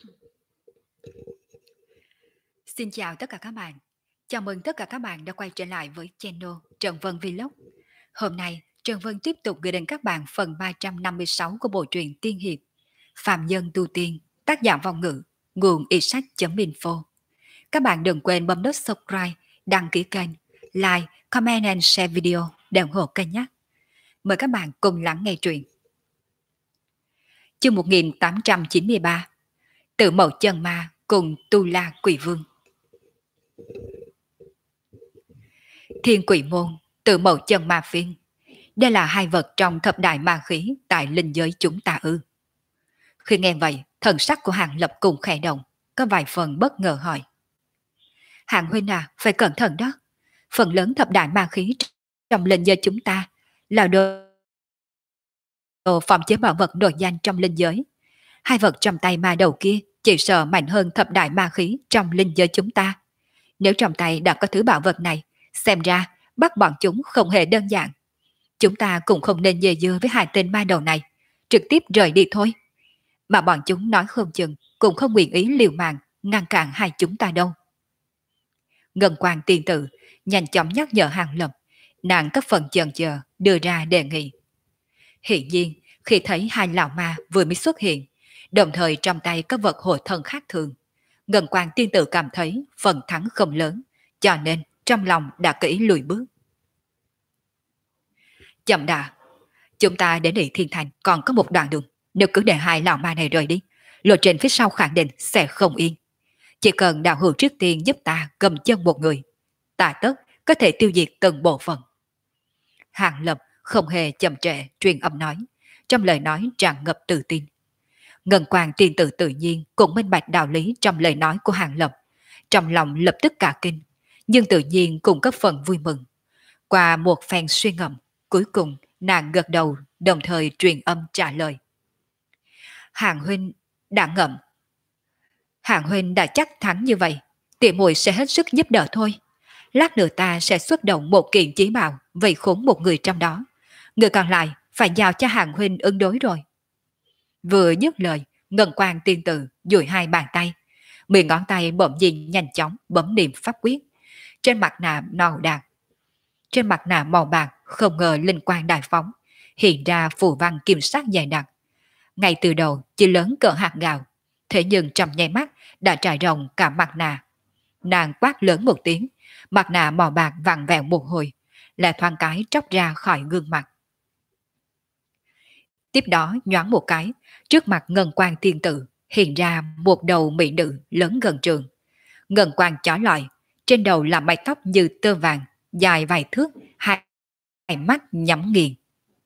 Xin chào tất cả các bạn. Chào mừng tất cả các bạn đã quay trở lại với channel Trần Vân Vlog. Hôm nay, Trần Vân tiếp tục gửi đến các bạn phần 356 của bộ truyện Tiên Hiệp Phạm Nhân Tu Tiên, tác giả vong ngữ, nguồn ishak.info. Các bạn đừng quên bấm nút subscribe, đăng ký kênh, like, comment and share video để ủng hộ kênh nhé. Mời các bạn cùng lắng nghe truyện. Chương 1893, Tự Mậu Chân Ma cùng Tu La Quỷ Vương. Thiên Quỷ Môn, Tự Mậu Chân Ma Phiên. Đây là hai vật trong thập đại ma khí tại linh giới chúng ta ư? Khi nghe vậy, thần sắc của Hàng Lập cùng khẽ động, có vài phần bất ngờ hỏi. Hàng huynh à, phải cẩn thận đó. Phần lớn thập đại ma khí trong linh giới chúng ta là đồ phòng chế bảo vật nổi danh trong linh giới. Hai vật trong tay ma đầu kia chỉ sợ mạnh hơn thập đại ma khí trong linh giới chúng ta. Nếu trong tay đã có thứ bảo vật này, xem ra bắt bọn chúng không hề đơn giản. Chúng ta cũng không nên dè dưa với hai tên ma đầu này, trực tiếp rời đi thôi. Mà bọn chúng nói không chừng cũng không nguyện ý liều mạng ngăn cản hai chúng ta đâu. Ngân Quang tiên tử nhanh chóng nhắc nhở Hàng Lập, nàng có phần chần chờ đưa ra đề nghị. Hiển nhiên, khi thấy hai lão ma vừa mới xuất hiện, đồng thời trong tay có vật hộ thân khác thường, Ngân Quang tiên tử cảm thấy phần thắng không lớn, cho nên trong lòng đã kỹ lùi bước. Chậm đã, chúng ta đến Địa Thiên Thành còn có một đoạn đường, nếu cứ để hai lão ma này rời đi, lộ trình phía sau khẳng định sẽ không yên. Chỉ cần đạo hữu trước tiên giúp ta cầm chân một người, ta tất có thể tiêu diệt từng bộ phận. Hàng Lập không hề chậm trễ truyền âm nói, trong lời nói tràn ngập tự tin. Ngân Quang tiên tử tự nhiên cũng minh bạch đạo lý trong lời nói của Hàng Lập, trong lòng lập tức cả kinh, nhưng tự nhiên cũng có phần vui mừng. Qua một phen suy ngẫm, cuối cùng nàng gật đầu đồng thời truyền âm trả lời. Hàng huynh đã ngậm. Hàng huynh đã chắc thắng như vậy, tỷ muội sẽ hết sức giúp đỡ thôi. Lát nữa ta sẽ xuất động một kiện chí bảo vây khốn một người trong đó. Người còn lại phải giao cho Hàng huynh ứng đối rồi. Vừa dứt lời, Ngân Quang tiên tử duỗi hai bàn tay, 10 ngón tay bỗng nhiên nhanh chóng bấm niệm pháp quyết. Trên mặt nạ màu bạc không ngờ linh quang đại phóng, hiện ra phù văn kim sắc dày đặc. Ngay từ đầu chỉ lớn cỡ hạt gạo, thế nhưng trong nháy mắt đã trải rộng cả mặt nạ. Nàng quát lớn một tiếng, mặt nạ màu bạc vặn vẹo một hồi, là thoáng cái tróc ra khỏi gương mặt. Tiếp đó nhoáng một cái, trước mặt Ngân Quang tiên tử hiện ra một đầu mỹ nữ lớn gần trường. Ngân quang chói lọi, trên đầu là mái tóc như tơ vàng, dài vài thước, hai mắt nhắm nghiền.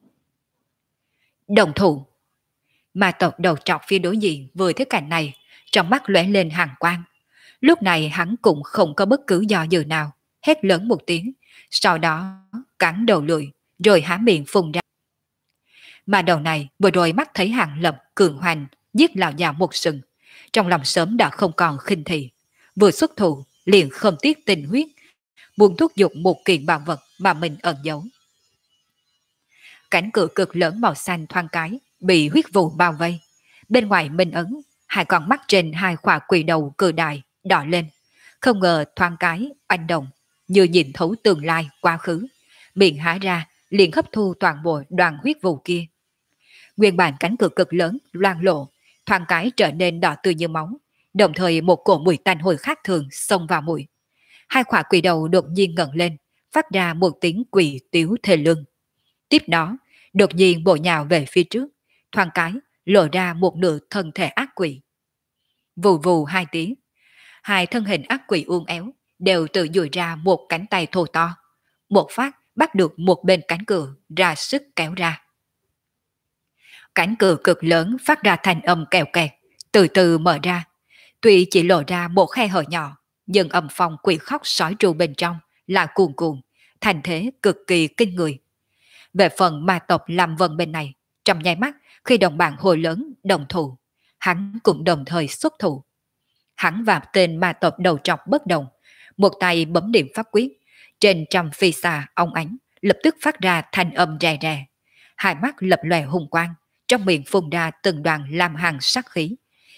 Đồng thủ. Ma tộc đầu trọc phía đối diện vừa thấy cảnh này, trong mắt lóe lên hàn quang. Lúc này hắn cũng không có bất cứ do dự nào, hét lớn một tiếng, sau đó cắn đầu lưỡi, rồi há miệng phun ra. Mà đầu này vừa rồi mắt thấy Hàng Lập cường hoành giết lão già một sừng, trong lòng sớm đã không còn khinh thị, vừa xuất thủ liền không tiếc tình huyết, muốn thúc giục một kiện bảo vật mà mình ẩn giấu. Cánh cửa cực lớn màu xanh thoáng cái bị huyết vụ bao vây, bên ngoài minh ấn hai con mắt trên hai khỏa quỷ đầu cự đại đỏ lên, không ngờ thoáng cái anh động như nhìn thấu tương lai quá khứ, miệng há ra liền hấp thu toàn bộ đoàn huyết vụ kia. Nguyên bản cánh cửa cực lớn loang lộ, thoáng cái trở nên đỏ tươi như máu, đồng thời một cổ mùi tanh hôi khác thường xông vào mũi. Hai khỏa quỷ đầu đột nhiên ngẩng lên, phát ra một tiếng quỷ tiếu thê lương. Tiếp đó, đột nhiên bổ nhào về phía trước, thoáng cái lộ ra một nửa thân thể ác quỷ. Vù vù hai tiếng, hai thân hình ác quỷ uốn éo đều tự duỗi ra một cánh tay thô to, một phát bắt được một bên cánh cửa ra sức kéo ra. Cánh cửa cực lớn phát ra thanh âm kèo kẹt, từ từ mở ra. Tuy chỉ lộ ra một khe hở nhỏ, nhưng âm phong quỷ khóc sói tru bên trong là cuồn cuộn, thành thế cực kỳ kinh người. Về phần ma tộc Lam Vân bên này, trong nháy mắt khi đồng bạn hồi lớn đồng thủ, hắn cũng đồng thời xuất thủ. Hắn và tên ma tộc đầu trọc bất đồng, một tay bấm điểm pháp quyết, trên trăm phi xà ong ánh lập tức phát ra thanh âm rè rè, hai mắt lập lòe hùng quang, trong miệng phun ra từng đoàn lam hàn sắc khí,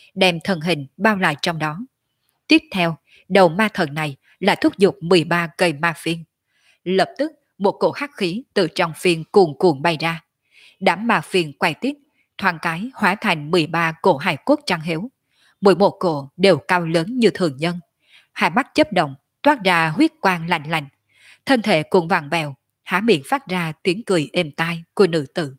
đem thân hình bao lại trong đó. Tiếp theo, đầu ma thần này là thúc giục 13 cây ma phiên. Lập tức, một cổ hắc khí từ trong phiên cuồn cuộn bay ra. Đám ma phiên quay tiếp, thoáng cái hóa thành 13 cổ hài cốt trắng héo. Mỗi một cổ đều cao lớn như thường nhân. Hai mắt chớp động, toát ra huyết quang lạnh lạnh. Thân thể cũng vàng vèo, há miệng phát ra tiếng cười êm tai của nữ tử.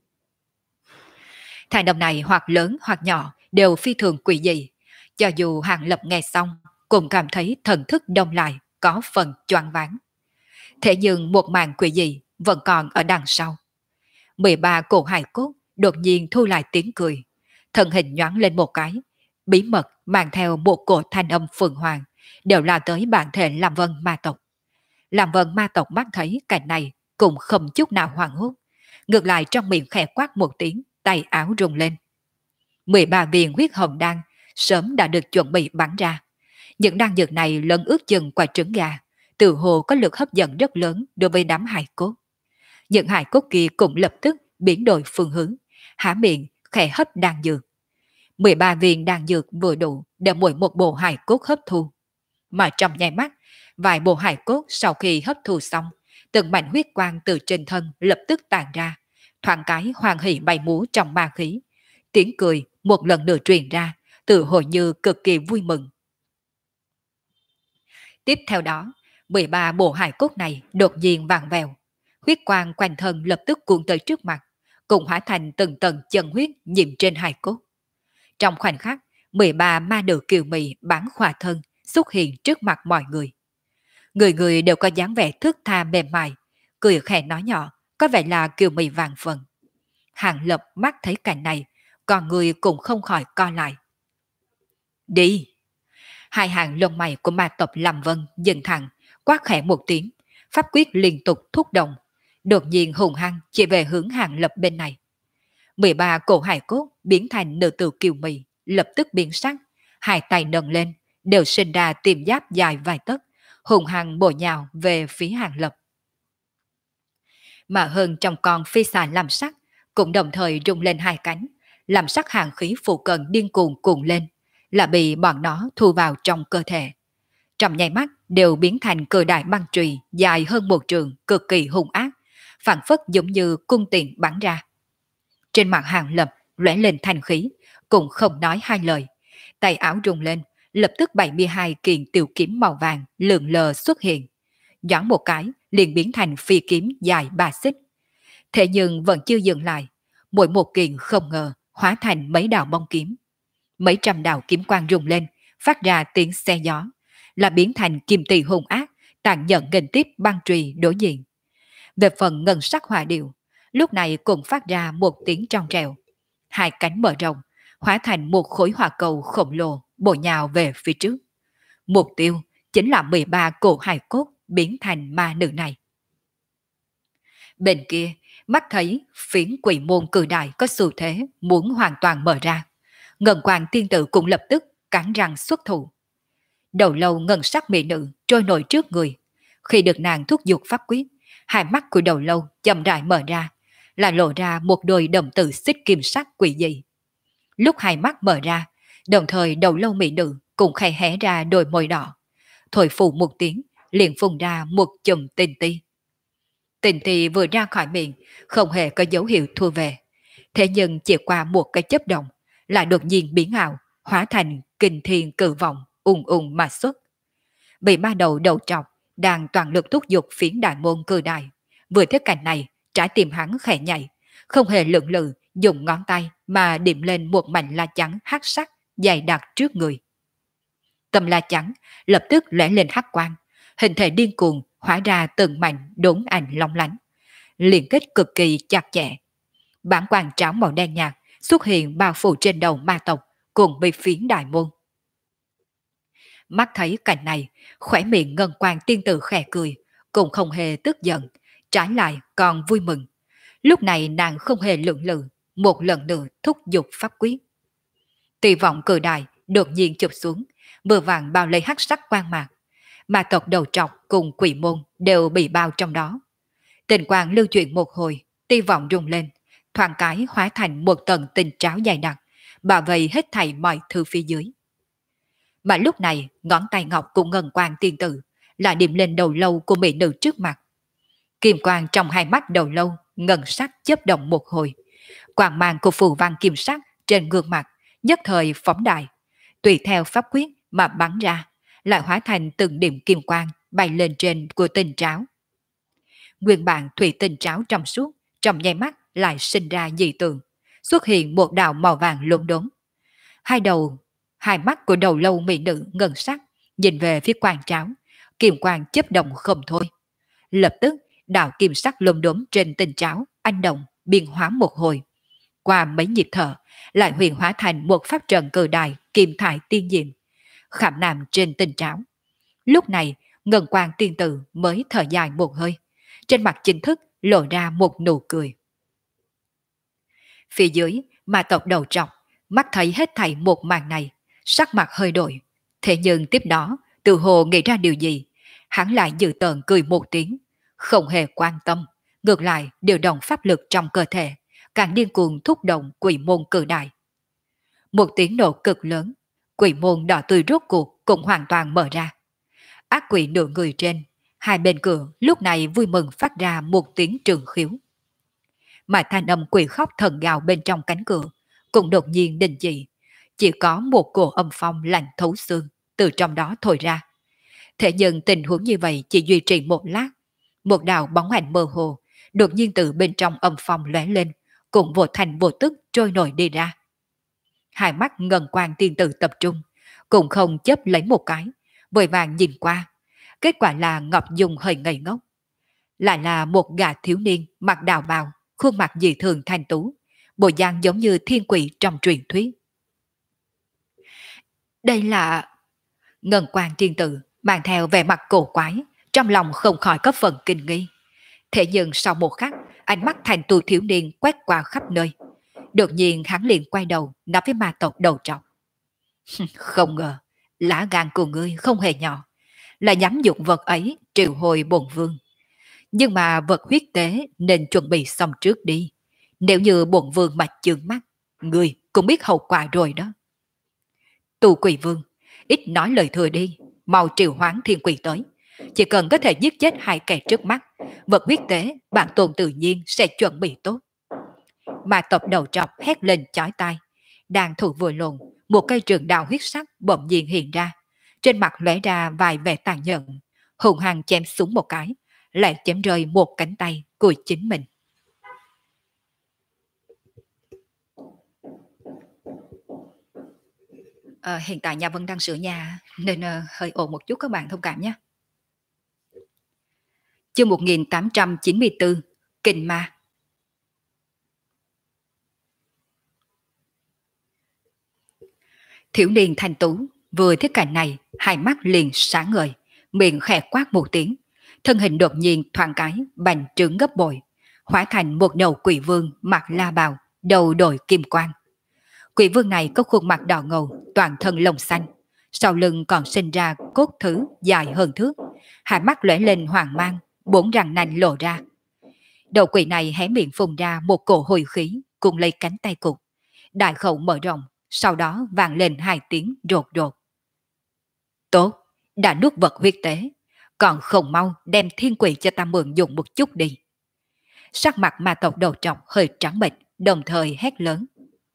Hành động này hoặc lớn hoặc nhỏ đều phi thường quỷ dị. Cho dù Hàng Lập nghe xong, cũng cảm thấy thần thức đông lại, có phần choáng váng. Thế nhưng một màn quỷ dị vẫn còn ở đằng sau. 13 cổ hài cốt đột nhiên thu lại tiếng cười. Thân hình nhoáng lên một cái, bí mật mang theo một cổ thanh âm phượng hoàng, đều là tới bản thể Lam Vân ma tộc. Lam Vân ma tộc mắt thấy cảnh này cũng không chút nào hoảng hốt. Ngược lại trong miệng khẽ quát một tiếng, tay áo rung lên. 13 viên huyết hồng đan sớm đã được chuẩn bị bắn ra. Những đan dược này lớn ước chừng quả trứng gà, tự hồ có lực hấp dẫn rất lớn đối với đám hài cốt. Những hài cốt kia cũng lập tức biến đổi phương hướng, há miệng khẽ hấp đan dược. 13 viên đan dược vừa đủ để mỗi một bộ hài cốt hấp thu. Mà trong nháy mắt, vài bộ hài cốt sau khi hấp thu xong, từng mảnh huyết quang từ trên thân lập tức tàn ra, thoáng cái hoàng hỷ bay múa trong ma khí. Tiếng cười một lần nữa truyền ra, tự hồ như cực kỳ vui mừng. Tiếp theo đó, 13 bộ hài cốt này đột nhiên vàng vèo. Huyết quang quanh thân lập tức cuộn tới trước mặt, cùng hóa thành từng tầng chân huyết nhiễm trên hài cốt. Trong khoảnh khắc, 13 ma nữ kiều mị bán khỏa thân xuất hiện trước mặt mọi người. Người người đều có dáng vẻ thước tha mềm mại, cười khẽ nói nhỏ, có vẻ là kiều mị vàng phần. Hàng Lập mắt thấy cảnh này, còn người cũng không khỏi co lại. Đi! Hai hàng lông mày của ma tộc Lam Vân dừng thẳng, quát khẽ một tiếng, pháp quyết liên tục thúc động, đột nhiên hùng hăng chỉ về hướng Hàng Lập bên này. 13 cổ hài cốt biến thành nữ tử kiều mị, lập tức biến sắc, hai tay nâng lên, đều sinh ra tiềm giáp dài vài tấc, hùng hăng bổ nhào về phía Hàng Lập. Mà hơn trong con phi xà làm sắc, cũng đồng thời rung lên hai cánh, làm sắc hàng khí phụ cận điên cuồng cuộn lên, là bị bọn nó thu vào trong cơ thể. Trong nháy mắt đều biến thành cự đại băng chùy dài hơn một trường, cực kỳ hung ác, phản phất giống như cung tiện bắn ra. Trên mặt Hàng Lập lóe lên thanh khí, cũng không nói hai lời, tay áo rung lên, lập tức 72 kiện tiểu kiếm màu vàng lượn lờ xuất hiện, nhoáng một cái liền biến thành phi kiếm dài 3 xích. Thế nhưng vẫn chưa dừng lại, mỗi một kiện không ngờ hóa thành mấy đạo bông kiếm. Mấy trăm đạo kiếm quang rung lên, phát ra tiếng xe gió, là biến thành kim tỳ hung ác, tàn nhẫn nghênh tiếp băng trùy đối diện. Về phần ngân sắc hỏa điệu, lúc này cũng phát ra một tiếng trong trèo. Hai cánh mở rộng, hóa thành một khối hỏa cầu khổng lồ bổ nhào về phía trước. Mục tiêu chính là 13 cổ hài cốt biến thành ma nữ này. Bên kia, mắt thấy phiến quỷ môn cử đại có xu thế muốn hoàn toàn mở ra. Ngân quang tiên tử cũng lập tức cắn răng xuất thủ. Đầu lâu ngân sắc mỹ nữ trôi nổi trước người. Khi được nàng thúc giục pháp quyết, hai mắt của đầu lâu chậm rãi mở ra, là lộ ra một đôi đồng tử xích kim sắc quỷ dị. Lúc hai mắt mở ra, đồng thời đầu lâu mỹ nữ cũng khẽ hé ra đôi môi đỏ. Thổi phù một tiếng, liền phun ra một chùm tinh ti. Tinh ti vừa ra khỏi miệng, không hề có dấu hiệu thua về. Thế nhưng chỉ qua một cái chớp động, lại đột nhiên biến ảo, hóa thành kinh thiên cự vọng, ùng ùng mà xuất. Bị ma đầu đầu trọc, đang toàn lực thúc giục phiến đại môn cử đại. Vừa thấy cảnh này, trái tim hắn khẽ nhảy, không hề lưỡng lự, dùng ngón tay mà điểm lên một mảnh la trắng hắc sắc dày đặc trước người. Tầm la trắng lập tức lóe lên hắc quang, hình thể điên cuồng hóa ra từng mảnh đốn ảnh long lánh, liên kết cực kỳ chặt chẽ. Bản quang tráo màu đen nhạt xuất hiện bao phủ trên đầu ma tộc cùng bị phiến đại môn. Mắt thấy cảnh này, khỏe miệng ngân quang tiên tử khẽ cười, cũng không hề tức giận, trái lại còn vui mừng. Lúc này nàng không hề lưỡng lự, một lần nữa thúc giục pháp quyết. Tỷ vọng cử đại đột nhiên chụp xuống, vừa vàng bao lấy hắc sắc quang mạc. Ma tộc đầu trọc cùng quỷ môn đều bị bao trong đó. Tình quang lưu chuyển một hồi, tỷ vọng rung lên, thoáng cái hóa thành một tầng tình tráo dày đặc, bảo vệ hết thảy mọi thứ phía dưới. Mà lúc này, ngón tay ngọc của Ngân Quang tiên tử là điểm lên đầu lâu của mỹ nữ trước mặt. Kim quang trong hai mắt đầu lâu, ngân sắc chớp động một hồi. Quang mang của phù văn kim sắc trên gương mặt nhất thời phóng đại, tùy theo pháp quyết mà bắn ra, lại hóa thành từng điểm kim quang bay lên trên của tinh tráo. Nguyên bản thủy tinh tráo trong suốt, trong nháy mắt lại sinh ra dị tượng, xuất hiện một đạo màu vàng lốm đốm. Hai mắt của đầu lâu mỹ nữ ngân sắc nhìn về phía quang tráo, kim quang chớp động không thôi. Lập tức, đạo kim sắc lốm đốm trên tinh tráo anh động biến hóa một hồi. Qua mấy nhịp thở, lại huyền hóa thành một pháp trận cử đại kim thải tiên diệm, khảm nạm trên tinh tráo. Lúc này, Ngân Quang tiên tử mới thở dài một hơi, trên mặt chính thức lộ ra một nụ cười. Phía dưới, ma tộc đầu trọc, mắt thấy hết thảy một màn này, sắc mặt hơi đổi. Thế nhưng tiếp đó, tự hồ nghĩ ra điều gì, hắn lại dự tợn cười một tiếng, không hề quan tâm, ngược lại điều động pháp lực trong cơ thể, càng điên cuồng thúc động quỷ môn cử đại. Một tiếng nổ cực lớn, quỷ môn đỏ tươi rốt cuộc cũng hoàn toàn mở ra. Ác quỷ nửa người trên, hai bên cửa lúc này vui mừng phát ra một tiếng trường khiếu. Mà thanh âm quỷ khóc thần gào bên trong cánh cửa cũng đột nhiên đình chỉ có một cổ âm phong lạnh thấu xương từ trong đó thổi ra. Thế nhưng tình huống như vậy chỉ duy trì một lát, một đạo bóng ảnh mơ hồ đột nhiên từ bên trong âm phong lóe lên, cũng vô thành vô tức trôi nổi đi ra. Hai mắt Ngân Quang tiên tử tập trung, cũng không chấp lấy một cái, vội vàng nhìn qua. Kết quả là Ngọc Dung hơi ngây ngốc. Lại là một gã thiếu niên mặc đạo bào, khuôn mặt dị thường thanh tú, bộ dáng giống như thiên quỷ trong truyền thuyết. Đây là... Ngân Quang tiên tử mang theo vẻ mặt cổ quái, trong lòng không khỏi có phần kinh nghi. Thế nhưng sau một khắc, ánh mắt thành tu thiếu niên quét qua khắp nơi. Đột nhiên hắn liền quay đầu nói với ma tộc đầu trọc. Không ngờ, lá gan của ngươi không hề nhỏ, là nhắm dụng vật ấy triệu hồi bổn vương. Nhưng mà vật huyết tế nên chuẩn bị xong trước đi. Nếu như bổn vương mà chướng mắt, ngươi cũng biết hậu quả rồi đó. Tù quỷ vương, ít nói lời thừa đi, mau triệu hoán thiên quỷ tới. Chỉ cần có thể giết chết hai kẻ trước mắt, vật huyết tế bản tôn tự nhiên sẽ chuẩn bị tốt. Mà tộc đầu trọc hét lên chói tai, đang thủ vừa lộn, một cây trường đào huyết sắc bỗng nhiên hiện ra, trên mặt lóe ra vài vẻ tàn nhẫn, hùng hăng chém xuống một cái, lại chém rơi một cánh tay của chính mình. Hiện tại nhà Vân đang sửa nhà nên hơi ồn một chút, các bạn thông cảm nhé. Chương 1894 Kình Ma. Thiếu niên thanh tú vừa thấy cảnh này, hai mắt liền sáng ngời, miệng khẽ quát một tiếng, thân hình đột nhiên thoáng cái bành trướng gấp bội, hóa thành một đầu quỷ vương mặc la bào, đầu đội kim quang. Quỷ vương này có khuôn mặt đỏ ngầu, toàn thân lông xanh, sau lưng còn sinh ra cốt thứ dài hơn thước, hai mắt lóe lên hoàng mang, bốn răng nanh lộ ra. Đầu quỷ này hé miệng phun ra một cổ hồi khí, cùng lấy cánh tay cụt, đại khẩu mở rộng, sau đó vang lên hai tiếng rột rột. Tốt, đã nuốt vật huyết tế, còn không mau đem thiên quỷ cho ta mượn dùng một chút đi. Sắc mặt ma tộc đầu trọc hơi trắng bệch, đồng thời hét lớn.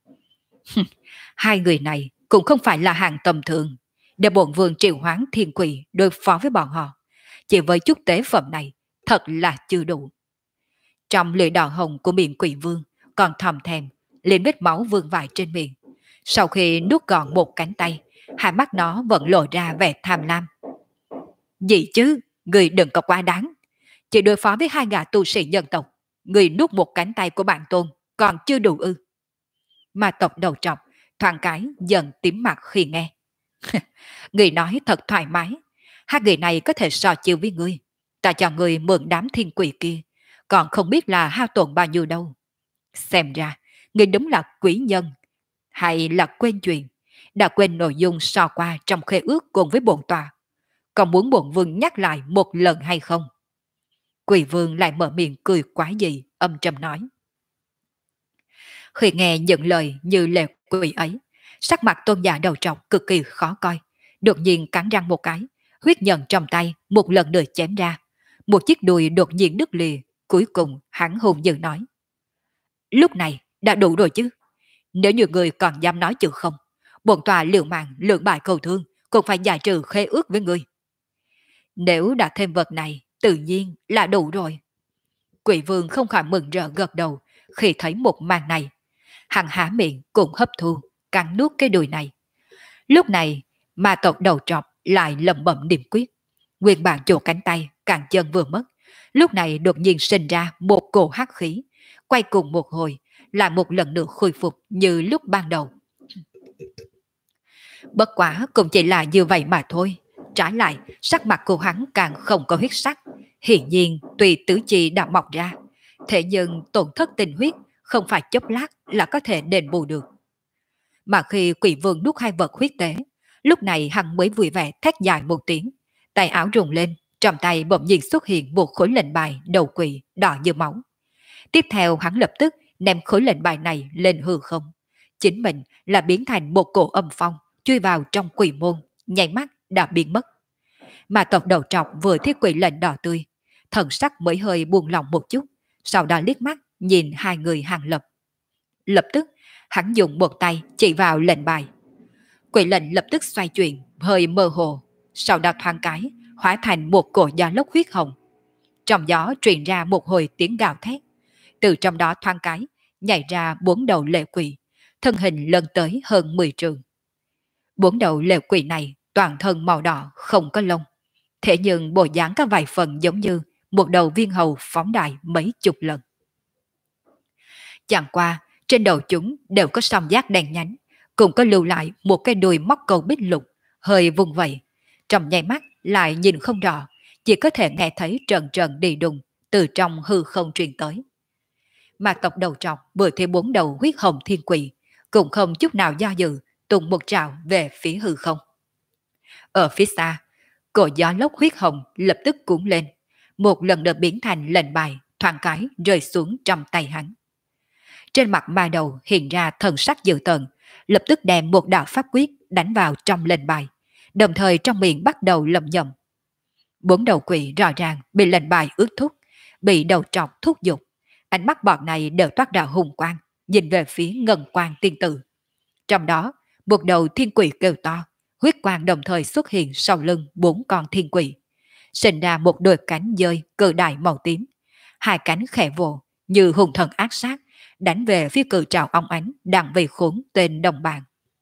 Hai người này cũng không phải là hàng tầm thường, để bổn vương triệu hoán thiên quỷ đối phó với bọn họ, chỉ với chút tế phẩm này thật là chưa đủ. Trong lưỡi đỏ hồng của miệng quỷ vương còn thầm thèm lên vết máu vương vãi trên miệng. Sau khi nuốt gọn một cánh tay, hai mắt nó vẫn lộ ra vẻ tham lam. Gì chứ, người đừng có quá đáng. Chỉ đối phó với hai gã tu sĩ nhân tộc, người nuốt một cánh tay của bạn tôn còn chưa đủ ư? Ma tộc đầu trọc thoáng cái dần tím mặt khi nghe. Người nói thật thoải mái, hai người này có thể so chiêu với ngươi. Ta cho người mượn đám thiên quỷ kia, còn không biết là hao tổn bao nhiêu đâu. Xem ra, người đúng là quý nhân, hay là quên chuyện, đã quên nội dung so qua trong khế ước cùng với bổn tòa. Còn muốn bổn vương nhắc lại một lần hay không? Quỷ vương lại mở miệng cười quái dị, âm trầm nói. Khi nghe những lời như lệ quỷ ấy, sắc mặt tôn giả đầu trọc cực kỳ khó coi, đột nhiên cắn răng một cái, huyết nhận trong tay một lần nữa chém ra. Một chiếc đùi đột nhiên đứt lìa, cuối cùng hắn hùng dữ nói. Lúc này đã đủ rồi chứ. Nếu như người còn dám nói chữ không, bổn tòa liều mạng lượng bại cầu thương cũng phải giải trừ khế ước với ngươi. Nếu đã thêm vật này, tự nhiên là đủ rồi. Quỷ vương không khỏi mừng rỡ gật đầu khi thấy một màn này. Hắn há miệng cũng hấp thu, cắn nuốt cái đùi này. Lúc này, ma tộc đầu trọc lại lẩm bẩm niệm quyết. Nguyên bản chỗ cánh tay, cẳng chân vừa mất. Lúc này đột nhiên sinh ra một cổ hắc khí, quay cùng một hồi, lại một lần nữa khôi phục như lúc ban đầu. Bất quá cũng chỉ là như vậy mà thôi. Trái lại, sắc mặt của hắn càng không có huyết sắc. Hiển nhiên, tùy tứ chi đã mọc ra. Thế nhưng tổn thất tình huyết không phải chốc lát là có thể đền bù được. Mà khi quỷ vương nuốt hai vật huyết tế, lúc này hắn mới vui vẻ thét dài một tiếng. Tay áo rùng lên, trong tay bỗng nhiên xuất hiện một khối lệnh bài đầu quỷ đỏ như máu. Tiếp theo hắn lập tức ném khối lệnh bài này lên hư không. Chính mình là biến thành một cổ âm phong, chui vào trong quỷ môn, nháy mắt đã biến mất. Mà tộc đầu trọc vừa thiết quỷ lệnh đỏ tươi, thần sắc mới hơi buông lỏng một chút, sau đó liếc mắt nhìn hai người Hàng Lập. Lập tức, hắn dùng một tay chỉ vào lệnh bài. Quỷ lệnh lập tức xoay chuyển, hơi mơ hồ, sau đó thoáng cái, hóa thành một cổ gió lốc huyết hồng. Trong gió truyền ra một hồi tiếng gào thét. Từ trong đó thoáng cái, nhảy ra bốn đầu lệ quỷ, thân hình lần tới hơn 10 trường. Bốn đầu lệ quỷ này toàn thân màu đỏ, không có lông. Thế nhưng bộ dáng có vài phần giống như một đầu viên hầu phóng đại mấy chục lần. Chẳng qua, trên đầu chúng đều có song giác đen nhánh, cũng có lưu lại một cái đuôi móc câu bích lục, hơi vùng vẫy. Trong nháy mắt lại nhìn không rõ, chỉ có thể nghe thấy trần trần đi đùng từ trong hư không truyền tới. Mà tộc đầu trọc vừa thấy bốn đầu huyết hồng thiên quỷ, cũng không chút nào do dự, tung một trào về phía hư không. Ở phía xa, cổ gió lốc huyết hồng lập tức cuốn lên, một lần nữa biến thành lệnh bài, thoáng cái rơi xuống trong tay hắn. Trên mặt ma đầu hiện ra thần sắc dữ tợn, lập tức đem một đạo pháp quyết đánh vào trong lệnh bài, đồng thời trong miệng bắt đầu lẩm nhẩm. Bốn đầu quỷ rõ ràng bị lệnh bài ước thúc, bị đầu trọc thúc giục, ánh mắt bọn này đều toát ra hùng quang, nhìn về phía ngân quang tiên tử. Trong đó, một đầu thiên quỷ kêu to, huyết quang đồng thời xuất hiện sau lưng bốn con thiên quỷ, sinh ra một đôi cánh dơi cự đại màu tím, hai cánh khẽ vồ như hùng thần ác sát, đánh về phía cự trào ong ánh đang vây khốn tên đồng bạn.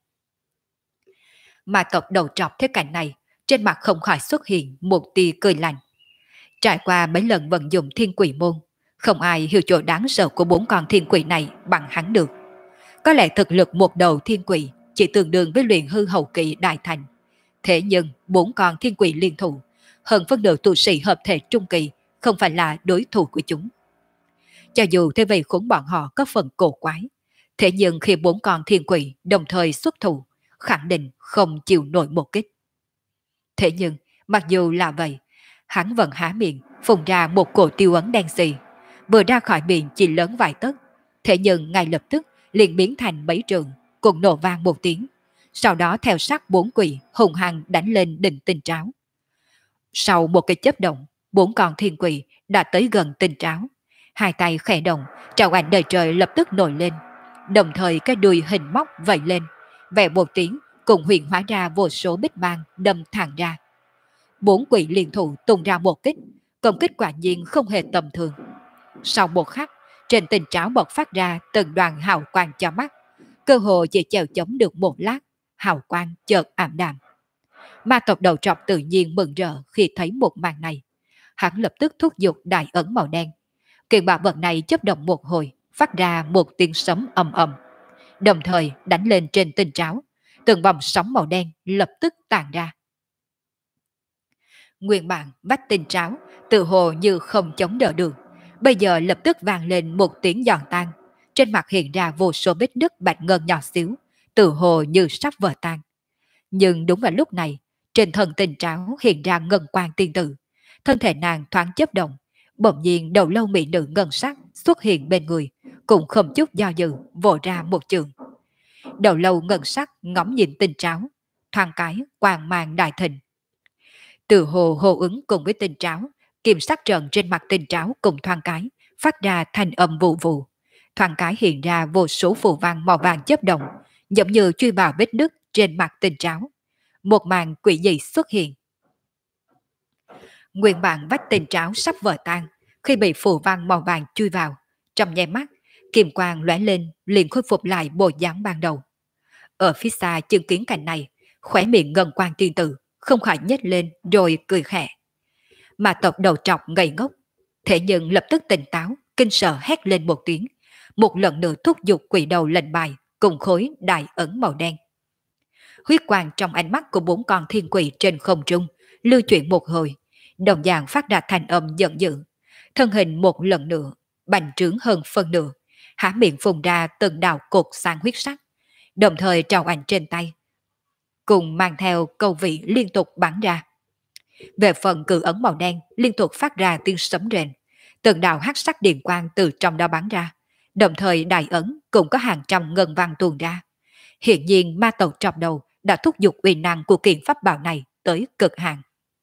Mà tộc đầu trọc thế cảnh này, trên mặt không khỏi xuất hiện một tia cười lạnh. Trải qua mấy lần vận dụng thiên quỷ môn, không ai hiểu chỗ đáng sợ của bốn con thiên quỷ này bằng hắn được. Có lẽ thực lực một đầu thiên quỷ chỉ tương đương với luyện hư hậu kỳ đại thành. Thế nhưng bốn con thiên quỷ liên thủ, hơn phân nửa tu sĩ hợp thể trung kỳ, không phải là đối thủ của chúng. Cho dù thế vậy khốn bọn họ có phần cổ quái, thế nhưng khi bốn con thiên quỷ đồng thời xuất thủ, khẳng định không chịu nổi một kích. Thế nhưng, mặc dù là vậy, hắn vẫn há miệng, phun ra một cổ tiêu ấn đen xì, vừa ra khỏi miệng chỉ lớn vài tấc, thế nhưng ngay lập tức liền biến thành mấy trường, cùng nổ vang một tiếng. Sau đó theo sát bốn quỷ hùng hăng đánh lên đỉnh tinh tráo. Sau một cái chớp động, bốn con thiên quỷ đã tới gần tinh tráo. Hai tay khẽ động, trào ảnh đời trời lập tức nổi lên, đồng thời cái đuôi hình móc vẩy lên, vẽ một tiếng cùng huyền hóa ra vô số bích bang đâm thẳng ra. Bốn quỷ liên thủ tung ra một kích, công kích quả nhiên không hề tầm thường. Sau một khắc, trên tinh tráo bộc phát ra từng đoàn hào quang cho mắt, cơ hồ chỉ chèo chống được một lát, hào quang chợt ảm đạm. Ma tộc đầu trọc tự nhiên mừng rỡ khi thấy một màn này. Hắn lập tức thúc giục đại ấn màu đen. Kiện bảo vật này chấp động một hồi, phát ra một tiếng sấm ầm ầm, đồng thời đánh lên trên tinh tráo. Từng vòng sóng màu đen lập tức tàn ra. Nguyên bản vách tinh tráo tự hồ như không chống đỡ được, bây giờ lập tức vang lên một tiếng giòn tan. Trên mặt hiện ra vô số vết nứt bạch ngân nhỏ xíu, tự hồ như sắp vỡ tan. Nhưng đúng vào lúc này, trên thân tinh tráo hiện ra ngân quang tiên tử, thân thể nàng thoáng chớp động, bỗng nhiên đầu lâu mỹ nữ ngân sắc xuất hiện bên người, cũng không chút do dự vỗ ra một trường. đầu lâu ngân sắc ngắm nhìn tinh tráo, thoáng cái quang mang đại thịnh. Từ hồ hô ứng cùng với tinh tráo, kim sắc trần trên mặt tinh tráo cùng thoáng cái, phát ra thành âm vụ vụ. Thoáng cái hiện ra vô số phù văn màu vàng chớp động, giống như truy vào vết nứt trên mặt tinh tráo. Một màn quỷ dị xuất hiện. Nguyên bản vách tinh tráo sắp vỡ tan, khi bị phù văn màu vàng chui vào. Trong nháy mắt, kim quang lóe lên liền khôi phục lại bộ dáng ban đầu. Ở phía xa chứng kiến cảnh này, khóe miệng ngân quan tiên tử không khỏi nhếch lên rồi cười khẽ. Mà tộc đầu trọc ngây ngốc, thế nhưng lập tức tỉnh táo, kinh sợ hét lên một tiếng, một lần nữa thúc giục quỷ đầu lệnh bài cùng khối đại ấn màu đen. Huyết quang trong ánh mắt của bốn con thiên quỷ trên không trung lưu chuyển một hồi, đồng dạng phát ra thành âm giận dữ, thân hình một lần nữa bành trướng hơn phân nửa, há miệng phun ra từng đạo cột sáng huyết sắc, đồng thời trào ảnh trên tay, cùng mang theo câu vị liên tục bắn ra. Về phần cự ấn màu đen liên tục phát ra tiếng sấm rền, từng đạo hắc sắc điện quang từ trong đó bắn ra, đồng thời đại ấn cũng có hàng trăm ngân văn tuôn ra. Hiện nhiên ma tộc trong đầu đã thúc giục uy năng của kiện pháp bảo này tới cực hạn.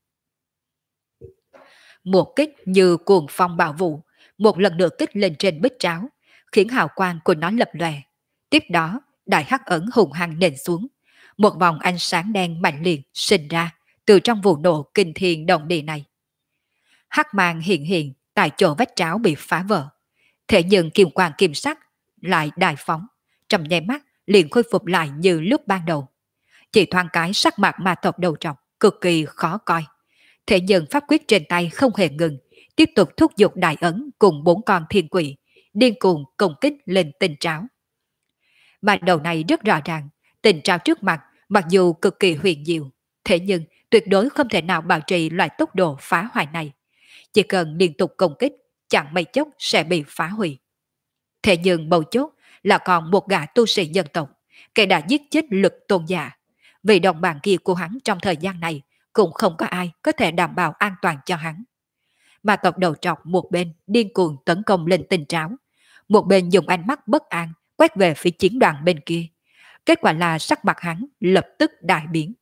Một kích như cuồng phong bạo vụ, một lần nữa kích lên trên bích tráo, khiến hào quang của nó lập lòe. Tiếp đó, đại hắc ấn hùng hăng nện xuống, một vòng ánh sáng đen mạnh liệt sinh ra từ trong vụ nổ kinh thiên động địa này. Hắc mang hiện hiện tại chỗ vách tráo bị phá vỡ, thế nhưng kim quang kim sắc lại đại phóng, trong nháy mắt liền khôi phục lại như lúc ban đầu. Chỉ thoáng cái sắc mặt ma tộc đầu trọc cực kỳ khó coi. Thế nhưng pháp quyết trên tay không hề ngừng, tiếp tục thúc giục đại ấn cùng bốn con thiên quỷ, điên cuồng công kích lên tinh tráo. Mà đầu này rất rõ ràng, tinh tráo trước mặt mặc dù cực kỳ huyền diệu, thế nhưng tuyệt đối không thể nào bảo trì loại tốc độ phá hoại này. Chỉ cần liên tục công kích, chẳng mấy chốc sẽ bị phá hủy. Thế nhưng mấu chốt là còn một gã tu sĩ dân tộc, kẻ đã giết chết lực tôn giả. Vì đồng bạn kia của hắn trong thời gian này cũng không có ai có thể đảm bảo an toàn cho hắn. Mà tộc đầu trọc một bên điên cuồng tấn công lên tinh tráo, một bên dùng ánh mắt bất an quét về phía chiến đoàn bên kia. Kết quả là sắc mặt hắn lập tức đại biến.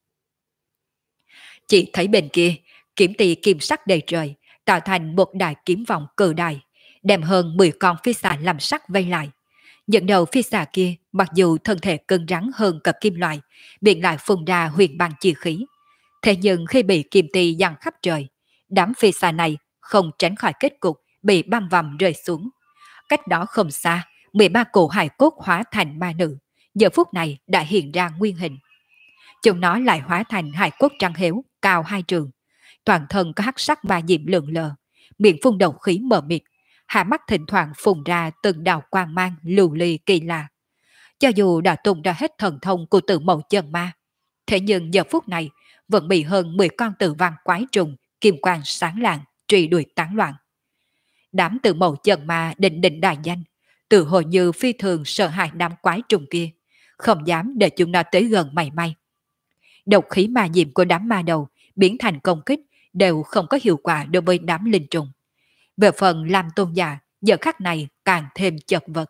Chỉ thấy bên kia, kiếm tỳ kim sắc đầy trời, tạo thành một đại kiếm vòng cự đại, đem hơn 10 con phi xà làm sắc vây lại. Những đầu phi xà kia mặc dù thân thể cứng rắn hơn cả kim loại, miệng lại phun ra huyền băng chi khí. Thế nhưng khi bị kim tỳ giăng khắp trời, đám phi xà này không tránh khỏi kết cục bị băm vằm rơi xuống. Cách đó không xa, 13 cổ hài cốt hóa thành ma nữ, giờ phút này đã hiện ra nguyên hình. Chúng nó lại hóa thành hài cốt trắng héo, cao 2 trường. Toàn thân có hắc sắc ma diệm lượn lờ, miệng phun độc khí mờ mịt, hạ mắt thỉnh thoảng phun ra từng đạo quang mang lưu ly kỳ lạ. Cho dù đã tung ra hết thần thông của Tử Mẫu Chân Ma, thế nhưng giờ phút này vẫn bị hơn 10 con tử văn quái trùng kim quang sáng lạng truy đuổi tán loạn. Đám Tử Mẫu Chân Ma định định đại danh, tự hồ như phi thường sợ hãi đám quái trùng kia, không dám để chúng nó tới gần mảy may. Độc khí ma diệm của đám ma đầu biến thành công kích đều không có hiệu quả đối với đám linh trùng. Về phần Lam Tôn giả, giờ khắc này càng thêm chật vật.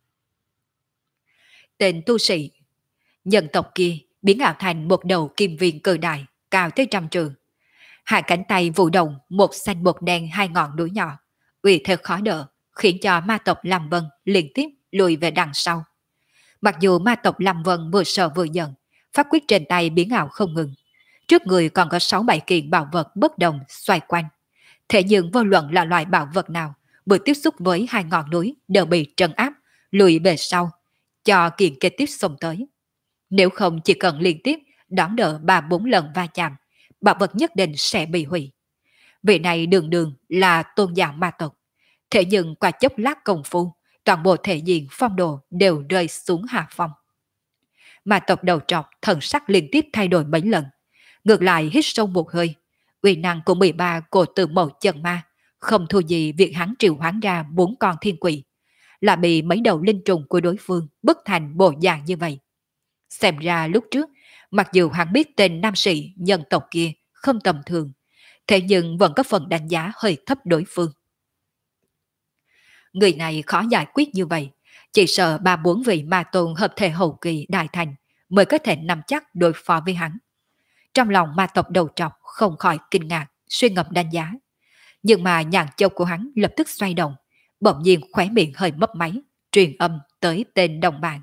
Tên tu sĩ nhân tộc kia biến ảo thành một đầu kim viên cự đại, cao tới 100 trường. Hai cánh tay vụ động một xanh một đen hai ngọn núi nhỏ, uy thế khó đỡ, khiến cho ma tộc Lam Vân liên tiếp lùi về đằng sau. Mặc dù ma tộc Lam Vân vừa sợ vừa giận, pháp quyết trên tay biến ảo không ngừng. Trước người còn có 6-7 kiện bảo vật bất đồng xoay quanh. Thế nhưng vô luận là loại bảo vật nào, vừa tiếp xúc với hai ngọn núi đều bị trấn áp, lùi về sau, cho kiện kế tiếp xông tới. Nếu không chỉ cần liên tiếp đón đỡ 3-4 lần va chạm, bảo vật nhất định sẽ bị hủy. Vị này đường đường là tôn giả ma tộc. Thế nhưng qua chốc lát công phu, toàn bộ thể diện phong đồ đều rơi xuống hạ phong. Ma tộc đầu trọc thần sắc liên tiếp thay đổi mấy lần. Ngược lại hít sâu một hơi, uy năng của 13 cổ Tử Mẫu Chân Ma không thua gì việc hắn triệu hoán ra 4 con thiên quỷ, là bị mấy đầu linh trùng của đối phương bức thành bộ dạng như vậy. Xem ra lúc trước, mặc dù hắn biết tên nam sĩ nhân tộc kia không tầm thường, thế nhưng vẫn có phần đánh giá hơi thấp đối phương. Người này khó giải quyết như vậy, Chỉ sợ ba bốn vị ma tôn hợp thể hậu kỳ đại thành mới có thể nắm chắc đối phó với hắn. Trong lòng ma tộc đầu trọc không khỏi kinh ngạc, suy ngẫm đánh giá. Nhưng mà nhãn châu của hắn lập tức xoay động, bỗng nhiên khóe miệng hơi mấp máy, truyền âm tới tên đồng bạn.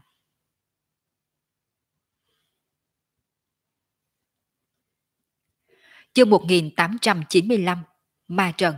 Chương 1895, Ma Trận.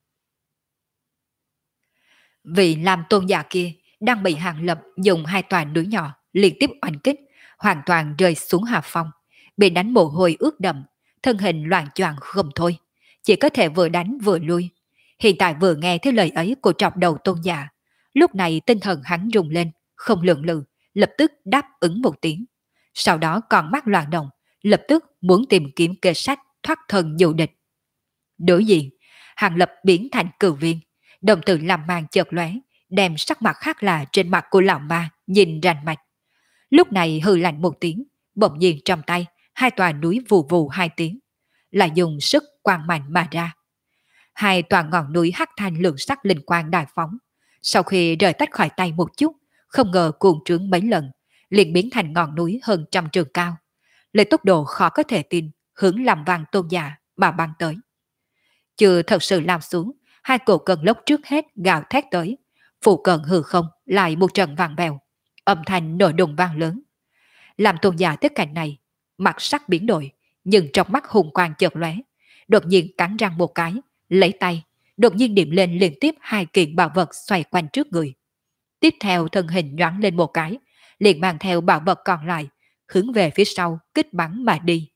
Vị làm tôn giả kia đang bị Hàng Lập dùng hai tòa núi nhỏ liên tiếp oanh kích, hoàn toàn rơi xuống hạ phong, bị đánh mồ hôi ướt đậm, thân hình loạn choạng không thôi, chỉ có thể vừa đánh vừa lui. Hiện tại vừa nghe thấy lời ấy của trọc đầu tôn giả, lúc này tinh thần hắn rung lên, không lượng lự, lập tức đáp ứng một tiếng. Sau đó còn mắt loạn động, lập tức muốn tìm kiếm kê sách thoát thân dụ địch. Đối diện, Hàng Lập biến thành cửu viên, đồng tử làm màn chợt lóe, đem sắc mặt khác lạ trên mặt của lão ma nhìn rành mạch. Lúc này hừ lạnh một tiếng, bỗng nhiên trong tay, hai tòa núi vù vù hai tiếng, lại dùng sức quang mạnh mà ra. Hai tòa ngọn núi hắc thanh lượng sắc linh quang đại phóng, sau khi rời tách khỏi tay một chút, không ngờ cuồng trướng mấy lần, liền biến thành ngọn núi hơn trăm trường cao, lấy tốc độ khó có thể tin, hướng làm vàng tôn giả mà băng tới. Chưa thật sự làm xuống, hai cổ cơn lốc trước hết gào thét tới, phụ cận hư không lại một trận vàng bèo, âm thanh nổi đùng vang lớn. Làm tôn giả tất cảnh này, mặt sắc biến đổi, nhưng trong mắt hùng quang chợt lóe, đột nhiên cắn răng một cái, lấy tay, đột nhiên điểm lên liên tiếp hai kiện bảo vật xoay quanh trước người. Tiếp theo thân hình nhoáng lên một cái, liền mang theo bảo vật còn lại, hướng về phía sau kích bắn mà đi.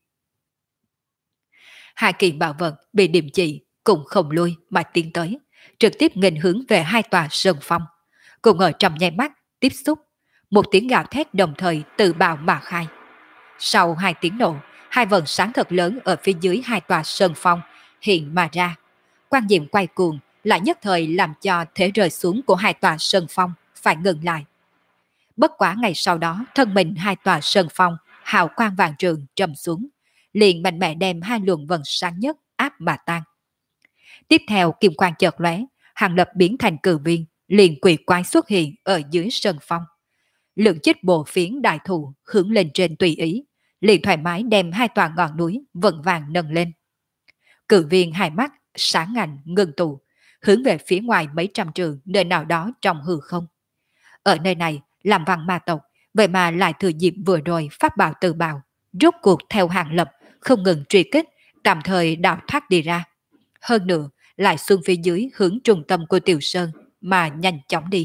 Hai kiện bảo vật bị điểm chỉ, cũng không lui mà tiến tới, trực tiếp nghênh hướng về hai tòa sơn phong. Cùng ở trong nháy mắt, tiếp xúc, một tiếng gào thét đồng thời từ bào mà khai. Sau hai tiếng nổ, hai vầng sáng thật lớn ở phía dưới hai tòa sơn phong hiện mà ra. Quan diệm quay cuồng lại nhất thời làm cho thế rơi xuống của hai tòa sơn phong phải ngừng lại. Bất quá ngày sau đó, thân mình hai tòa sơn phong hào quang vàng trường trầm xuống, liền mạnh mẽ đem hai luồng vầng sáng nhất áp mà tan. Tiếp theo kim quang chợt lóe, Hàng Lập biến thành cử viên, liền quỷ quái xuất hiện ở dưới sơn phong. Lượng chích bộ phiến đại thụ hướng lên trên tùy ý, liền thoải mái đem hai tòa ngọn núi vững vàng nâng lên. Cử viên hai mắt sáng ngành ngưng tụ, hướng về phía ngoài mấy trăm trường nơi nào đó trong hư không. Ở nơi này, làm văn ma tộc, vậy mà lại thừa dịp vừa rồi pháp bảo tự bào, rốt cuộc theo Hàng Lập không ngừng truy kích, tạm thời đào thoát đi ra. Hơn nữa, lại xuân phía dưới hướng trung tâm của Tiểu Sơn mà nhanh chóng đi.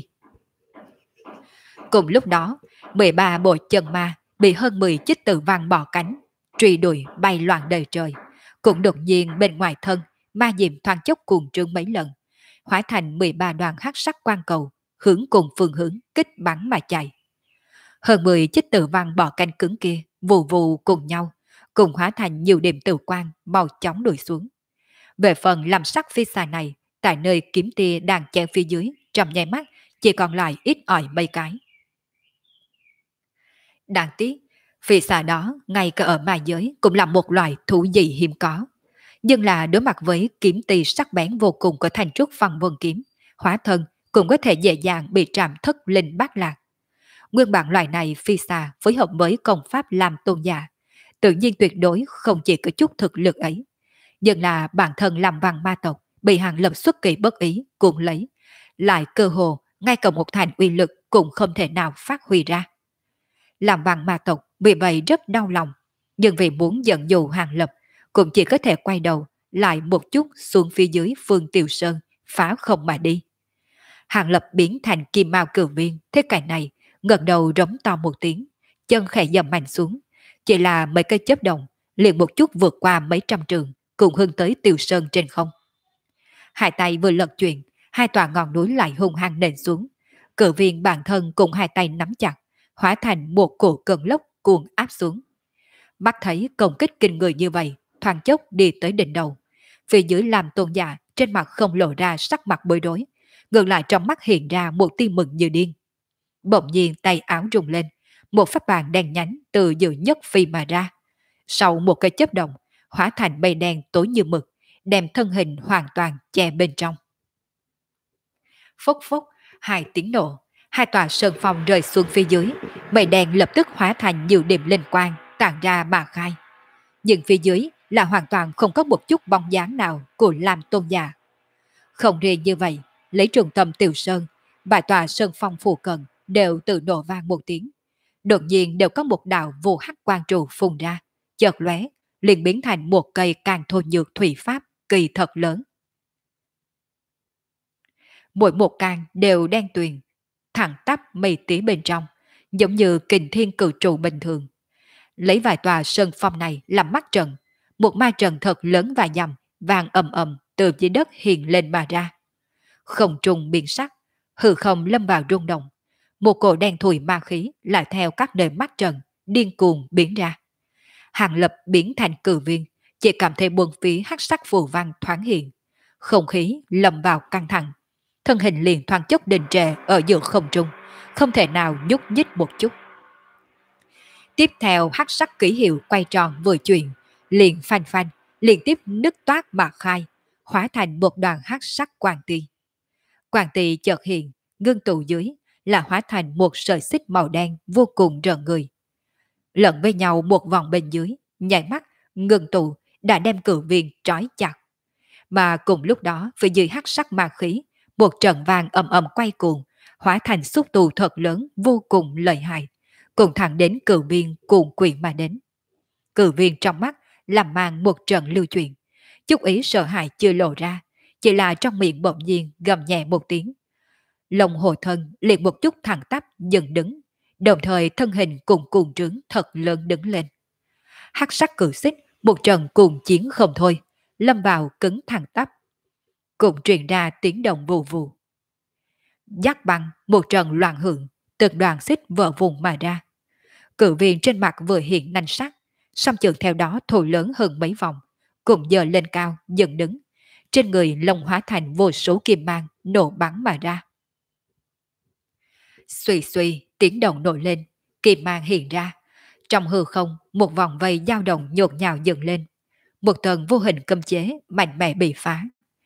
Cùng lúc đó, 13 bộ chân ma bị hơn 10 chích tự văn bỏ cánh, truy đuổi bay loạn đời trời. Cũng đột nhiên bên ngoài thân, ma diệm thoáng chốc cuồng trương mấy lần, hóa thành 13 đoàn hắc sắc quang cầu, hướng cùng phương hướng kích bắn mà chạy. Hơn 10 chích tự văn bỏ cánh cứng kia, vù vù cùng nhau, cùng hóa thành nhiều điểm tự quang mau chóng đuổi xuống. Về phần làm sắc phi xà này, tại nơi kiếm tia đang chen phía dưới, trong nháy mắt chỉ còn lại ít ỏi mấy cái. Đáng tiếc, phi xà đó ngay cả ở ma giới cũng là một loài thú dị hiếm có. Nhưng là đối mặt với kiếm tì sắc bén vô cùng của thành trúc Phong Vân kiếm, hóa thân cũng có thể dễ dàng bị trảm thất linh bát lạc. Nguyên bản loài này phi xà phối hợp với công pháp làm tôn giả, tự nhiên tuyệt đối không chỉ có chút thực lực ấy. Nhưng là bản thân làm văn ma tộc bị Hàng Lập xuất kỳ bất ý cuộn lấy, lại cơ hồ ngay cả một thành uy lực cũng không thể nào phát huy ra. Làm văn ma tộc vì vậy rất đau lòng, nhưng vì muốn dẫn dụ Hàng Lập cũng chỉ có thể quay đầu lại một chút xuống phía dưới phương Tiểu Sơn phá không mà đi. Hàng Lập biến thành kim mao cửu viên, thế cảnh này ngẩng đầu rống to một tiếng, chân khẽ dầm mạnh xuống, chỉ là mấy cây chớp đồng liền một chút vượt qua mấy trăm trường, cùng hướng tới Tiểu Sơn trên không. Hai tay vừa lật chuyển, hai tòa ngọn núi lại hung hăng nện xuống. Cự viên bản thân cùng hai tay nắm chặt, hóa thành một cổ cơn lốc cuồng áp xuống. Mắt thấy công kích kinh người như vậy, thoáng chốc đi tới đỉnh đầu. Phía dưới làm tôn giả trên mặt không lộ ra sắc mặt bối rối, ngược lại trong mắt hiện ra một tia mừng như điên. Bỗng nhiên tay áo rung lên, một pháp bàn đen nhánh từ giữa nhất phi mà ra. Sau một cái chớp động, hóa thành mây đen tối như mực, đem thân hình hoàn toàn che bên trong. Phốc phốc, hai tiếng nổ, Hai tòa sơn phong rơi xuống phía dưới, mây đen lập tức hóa thành nhiều điểm linh quang tản ra mà khai. Nhưng phía dưới là hoàn toàn không có một chút bóng dáng nào của Lam Tôn giả. Không riêng như vậy, lấy trung tâm Tiểu Sơn, vài tòa sơn phong phù cận đều tự nổ vang một tiếng. Đột nhiên đều có một đạo vô hắc quang trụ phun ra, chợt lóe, liền biến thành một cây càng thôn nhược thủy pháp kỳ thật lớn. Mỗi một càng đều đen tuyền, thẳng tắp mây tía bên trong, giống như kình thiên cự trụ bình thường. Lấy vài tòa sơn phong này làm mắt trận, một ma trận thật lớn và dầm, vàng ầm ầm từ dưới đất hiện lên mà ra. Không trùng biến sắc, hư không lâm vào rung động. Một cổ đen thùi ma khí lại theo các nơi mắt trận, điên cuồng biến ra. Hàng Lập biến thành cử viên, chỉ cảm thấy buồn phí hắc sắc phù văn thoáng hiện. Không khí lâm vào căng thẳng. Thân hình liền thoáng chốc đình trệ ở giữa không trung, không thể nào nhúc nhích một chút. Tiếp theo hắc sắc ký hiệu quay tròn vừa chuyển, liền phanh phanh, liên tiếp nứt toát mà khai, hóa thành một đoàn hắc sắc quang ti. Quang ti chợt hiện, ngưng tụ dưới là hóa thành một sợi xích màu đen vô cùng rợn người. Lẫn với nhau một vòng bên dưới, nhảy mắt, ngưng tụ đã đem cử viên trói chặt. Mà cùng lúc đó phía dưới hắc sắc ma khí, một trận vàng ầm ầm quay cuồng, hóa thành xúc tù thật lớn vô cùng lợi hại, cùng thẳng đến cử viên cuồng quyện mà đến. Cử viên trong mắt làm mang một trận lưu chuyển, chút ý sợ hãi chưa lộ ra, chỉ là trong miệng bỗng nhiên gầm nhẹ một tiếng. Lòng hồ thân liền một chút thẳng tắp dừng đứng, đồng thời thân hình cùng cuồng trướng thật lớn đứng lên. Hắc sắc cử xích một trận cuồng chiến không thôi, lâm vào cứng thẳng tắp. Cùng truyền ra tiếng động vù vù. Giác băng một trận loạn hưởng, từng đoàn xích vỡ vùng mà ra. Cử viên trên mặt vừa hiện nanh sắc, song trường theo đó thổi lớn hơn mấy vòng, cùng giờ lên cao, dần đứng. Trên người lồng hóa thành vô số kim mang, nổ bắn mà ra. Xuy xuy, tiếng động nổi lên, kim mang hiện ra. Trong hư không, một vòng vây dao động nhột nhào dựng lên. Một tầng vô hình cấm chế, mạnh mẽ bị phá.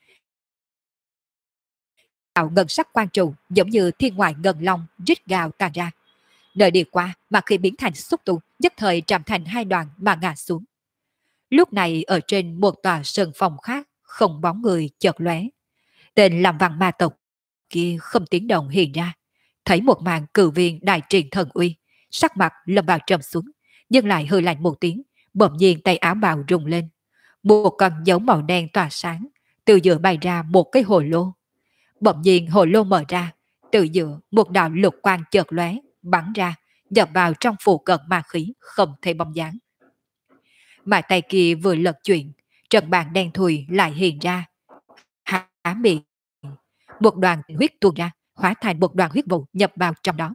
Tạo ngân sắc quan trụ giống như thiên ngoại ngân long rít gào tàn ra. Nơi đi qua mà khi biến thành xúc tu, nhất thời trạm thành hai đoạn mà ngã xuống. Lúc này ở trên một tòa sơn phòng khác, không bóng người chợt lóe. Tên làm văn ma tộc kia không tiếng động hiện ra, thấy một màn cử viên đại triển thần uy, sắc mặt lâm vào trầm xuống, nhưng lại hơi lạnh một tiếng, bỗng nhiên tay áo bào rung lên. Một con dấu màu đen tỏa sáng, từ giữa bay ra một cái hồ lô. Bỗng nhiên hồ lô mở ra, từ giữa một đạo lục quang chợt lóe, bắn ra, nhập vào trong phủ cận ma khí, không thấy bóng dáng. Mà tay kia vừa lật chuyển, trận bàn đen thùi lại hiện ra. Há miệng, một đoàn huyết tuôn ra, hóa thành một đoàn huyết vụ nhập vào trong đó.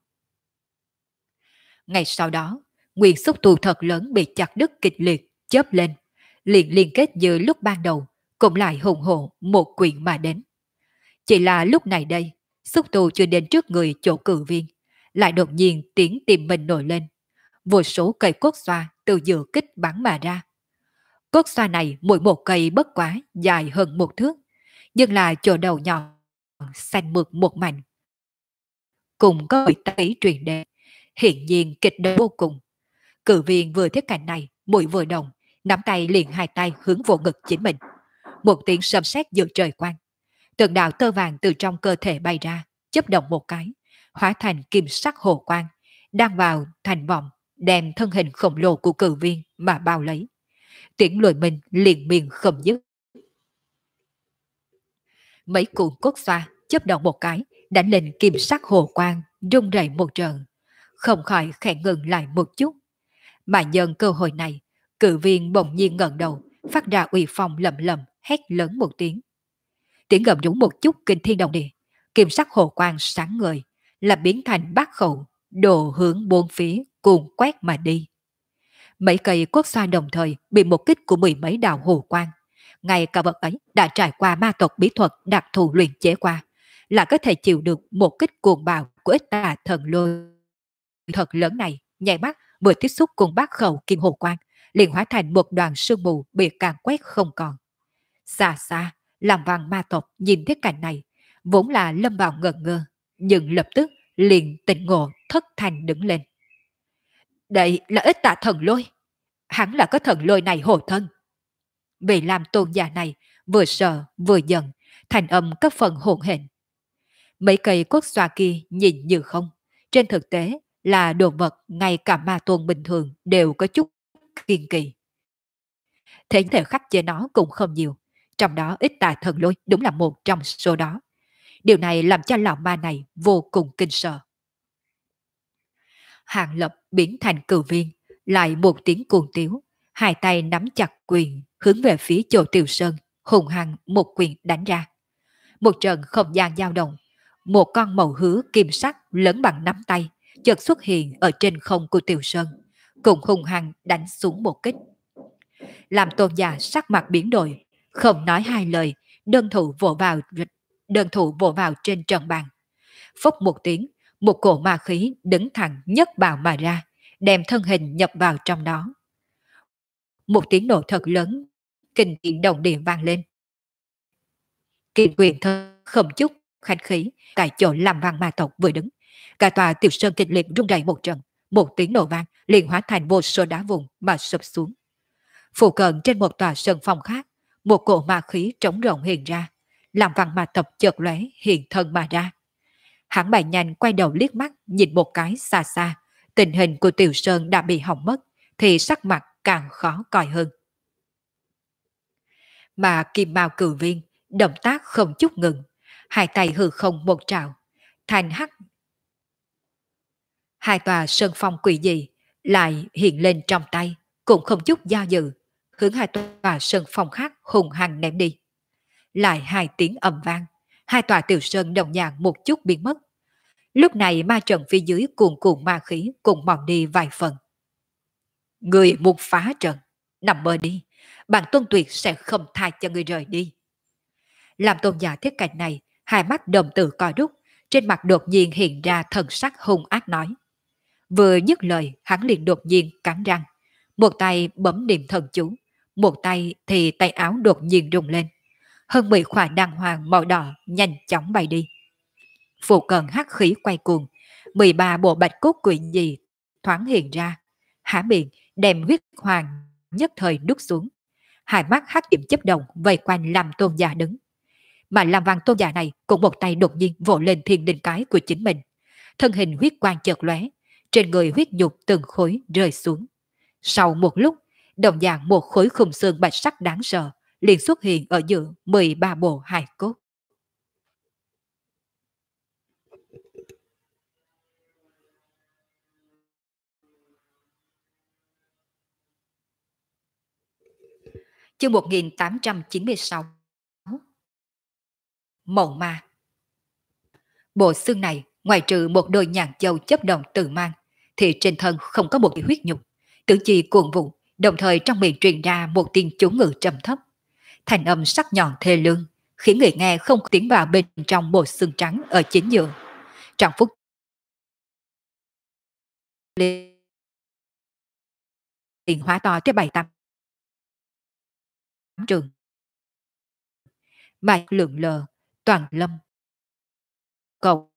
Ngày sau đó, nguyên xúc tu thật lớn bị chặt đứt kịch liệt, chớp lên, liền liên kết như lúc ban đầu, cũng lại hùng hộ một quyện mà đến. Chỉ là lúc này đây, xúc tu chưa đến trước người chỗ cử viên, lại đột nhiên tiếng tìm mình nổi lên. Vô số cây cốt xoa từ giữa kích bắn mà ra. Cốt xoa này mỗi một cây bất quá dài hơn một thước, nhưng là chỗ đầu nhỏ, xanh mượt một mảnh. Cùng có người tay truyền đề, hiện nhiên kịch đấu vô cùng. Cử viên vừa thấy cảnh này, mũi vừa động, nắm tay liền hai tay hướng vô ngực chính mình. Một tiếng sấm sét giữa trời quang. Từng đạo tơ vàng từ trong cơ thể bay ra, chớp động một cái, hóa thành kim sắc hồ quang, đang vào thành vòng, đem thân hình khổng lồ của cử viên mà bao lấy. Tiếng lùi mình liền miên không dứt. Mấy cuộn cốt xoa chớp động một cái, đánh lên kim sắc hồ quang, rung rẩy một trận, không khỏi khẽ ngừng lại một chút. Mà nhân cơ hội này, cử viên bỗng nhiên ngẩng đầu, phát ra uy phong lầm lầm, hét lớn một tiếng. Tiếng gầm rú một chút kinh thiên động địa, kim sắc hồ quang sáng ngời, là biến thành bát khẩu, đồ hướng bốn phía cuồng quét mà đi. Mấy cây cốt xoa đồng thời bị một kích của mười mấy đạo hồ quang. Ngay cả vật ấy đã trải qua ma tộc bí thuật đặc thù luyện chế qua, là có thể chịu được một kích cuồng bạo của ít tà thần lôi thật lớn này. Nhảy mắt vừa tiếp xúc cùng bát khẩu kim hồ quang, liền hóa thành một đoàn sương mù bị càn quét không còn. Xa xa, làm văn ma tộc nhìn thấy cảnh này, vốn là lâm vào ngẩn ngơ, nhưng lập tức liền tỉnh ngộ thất thanh đứng lên. Đây là Ít Tà thần lôi. Hắn là có thần lôi này hộ thân. Vì làm tôn giả này vừa sợ vừa giận, thành âm các phần hỗn hển. Mấy cây cốt xoa kia nhìn như không, trên thực tế là đồ vật ngay cả ma tôn bình thường đều có chút kiên kỳ. Thế thể khắc chế nó cũng không nhiều, trong đó Ít Tà thần lôi đúng là một trong số đó. Điều này làm cho lão ma này vô cùng kinh sợ. Hàng Lập biến thành cừu viên, lại một tiếng cuồng tiếu, hai tay nắm chặt quyền, hướng về phía chỗ Tiểu Sơn, hùng hăng một quyền đánh ra. Một trận không gian dao động, một con màu hứa kim sắc lớn bằng nắm tay, chợt xuất hiện ở trên không của Tiểu Sơn, cùng hùng hăng đánh xuống một kích. Làm tôn giả sắc mặt biến đổi, không nói hai lời, đơn thủ vỗ vào trên trận bàn. Phốc một tiếng, một cổ ma khí đứng thẳng nhấc bào mà ra, đem thân hình nhập vào trong đó. Một tiếng nổ thật lớn, kinh thiên động địa vang lên. Kim quyền thơ không chút khách khí, tại chỗ làm vang ma tộc vừa đứng, cả tòa Tiểu Sơn kịch liệt rung rẩy một trận, một tiếng nổ vang liền hóa thành vô số đá vùng mà sụp xuống. Phụ cận trên một tòa sơn phong khác, một cổ ma khí trống rộng hiện ra, làm vang ma tộc chợt lóe hiện thân mà ra. Hắn bài nhanh quay đầu liếc mắt nhìn một cái xa xa, tình hình của Tiểu Sơn đã bị hỏng mất, thì sắc mặt càng khó coi hơn. Mà Kim Mao Cửu Viên động tác không chút ngừng, hai tay hư không một trào, thành hắc. Hai tòa sơn phong quỷ dị lại hiện lên trong tay, cũng không chút do dự, hướng hai tòa sơn phong khác hùng hăng ném đi. Lại hai tiếng ầm vang, hai tòa Tiểu Sơn đồng nhạc một chút biến mất. Lúc này ma trận phía dưới cuồn cuộn ma khí cùng mòn đi vài phần. Người muốn phá trận, nằm mơ đi, bản tôn tuyệt sẽ không tha cho người rời đi. Làm tôn giả thiết cảnh này, hai mắt đồng tử co rút, trên mặt đột nhiên hiện ra thần sắc hung ác nói. Vừa dứt lời, hắn liền đột nhiên cắn răng, một tay bấm niệm thần chú, một tay thì tay áo đột nhiên rung lên. Hơn 10 khỏa đàng hoàng màu đỏ nhanh chóng bay đi. Phụ cận hắc khí quay cuồng, 13 bộ bạch cốt quỷ dị thoáng hiện ra, há miệng đem huyết hoàng nhất thời đút xuống. Hai mắt hắc diệm chấp động vây quanh làm tôn giả đứng. Mà làm vàng tôn giả này cũng một tay đột nhiên vỗ lên thiên đình cái của chính mình. Thân hình huyết quang chợt lóe, trên người huyết nhục từng khối rơi xuống. Sau một lúc, đồng dạng một khối khung xương bạch sắc đáng sợ liền xuất hiện ở giữa 13 bộ hài cốt. Chương 1896. Mộng ma. Bộ xương này, ngoài trừ một đôi nhàn châu chấp động tự mang, thì trên thân không có một huyết nhục, cử chỉ cuồng vụ, đồng thời trong miệng truyền ra một tiếng chú ngữ trầm thấp. Thành âm sắc nhọn thê lương, khiến người nghe không tiến vào bên trong bộ xương trắng ở chính giữa. Trong phút liền hóa to tới 7-8 trường. Mà lượng lờ, toàn lâm. Cầu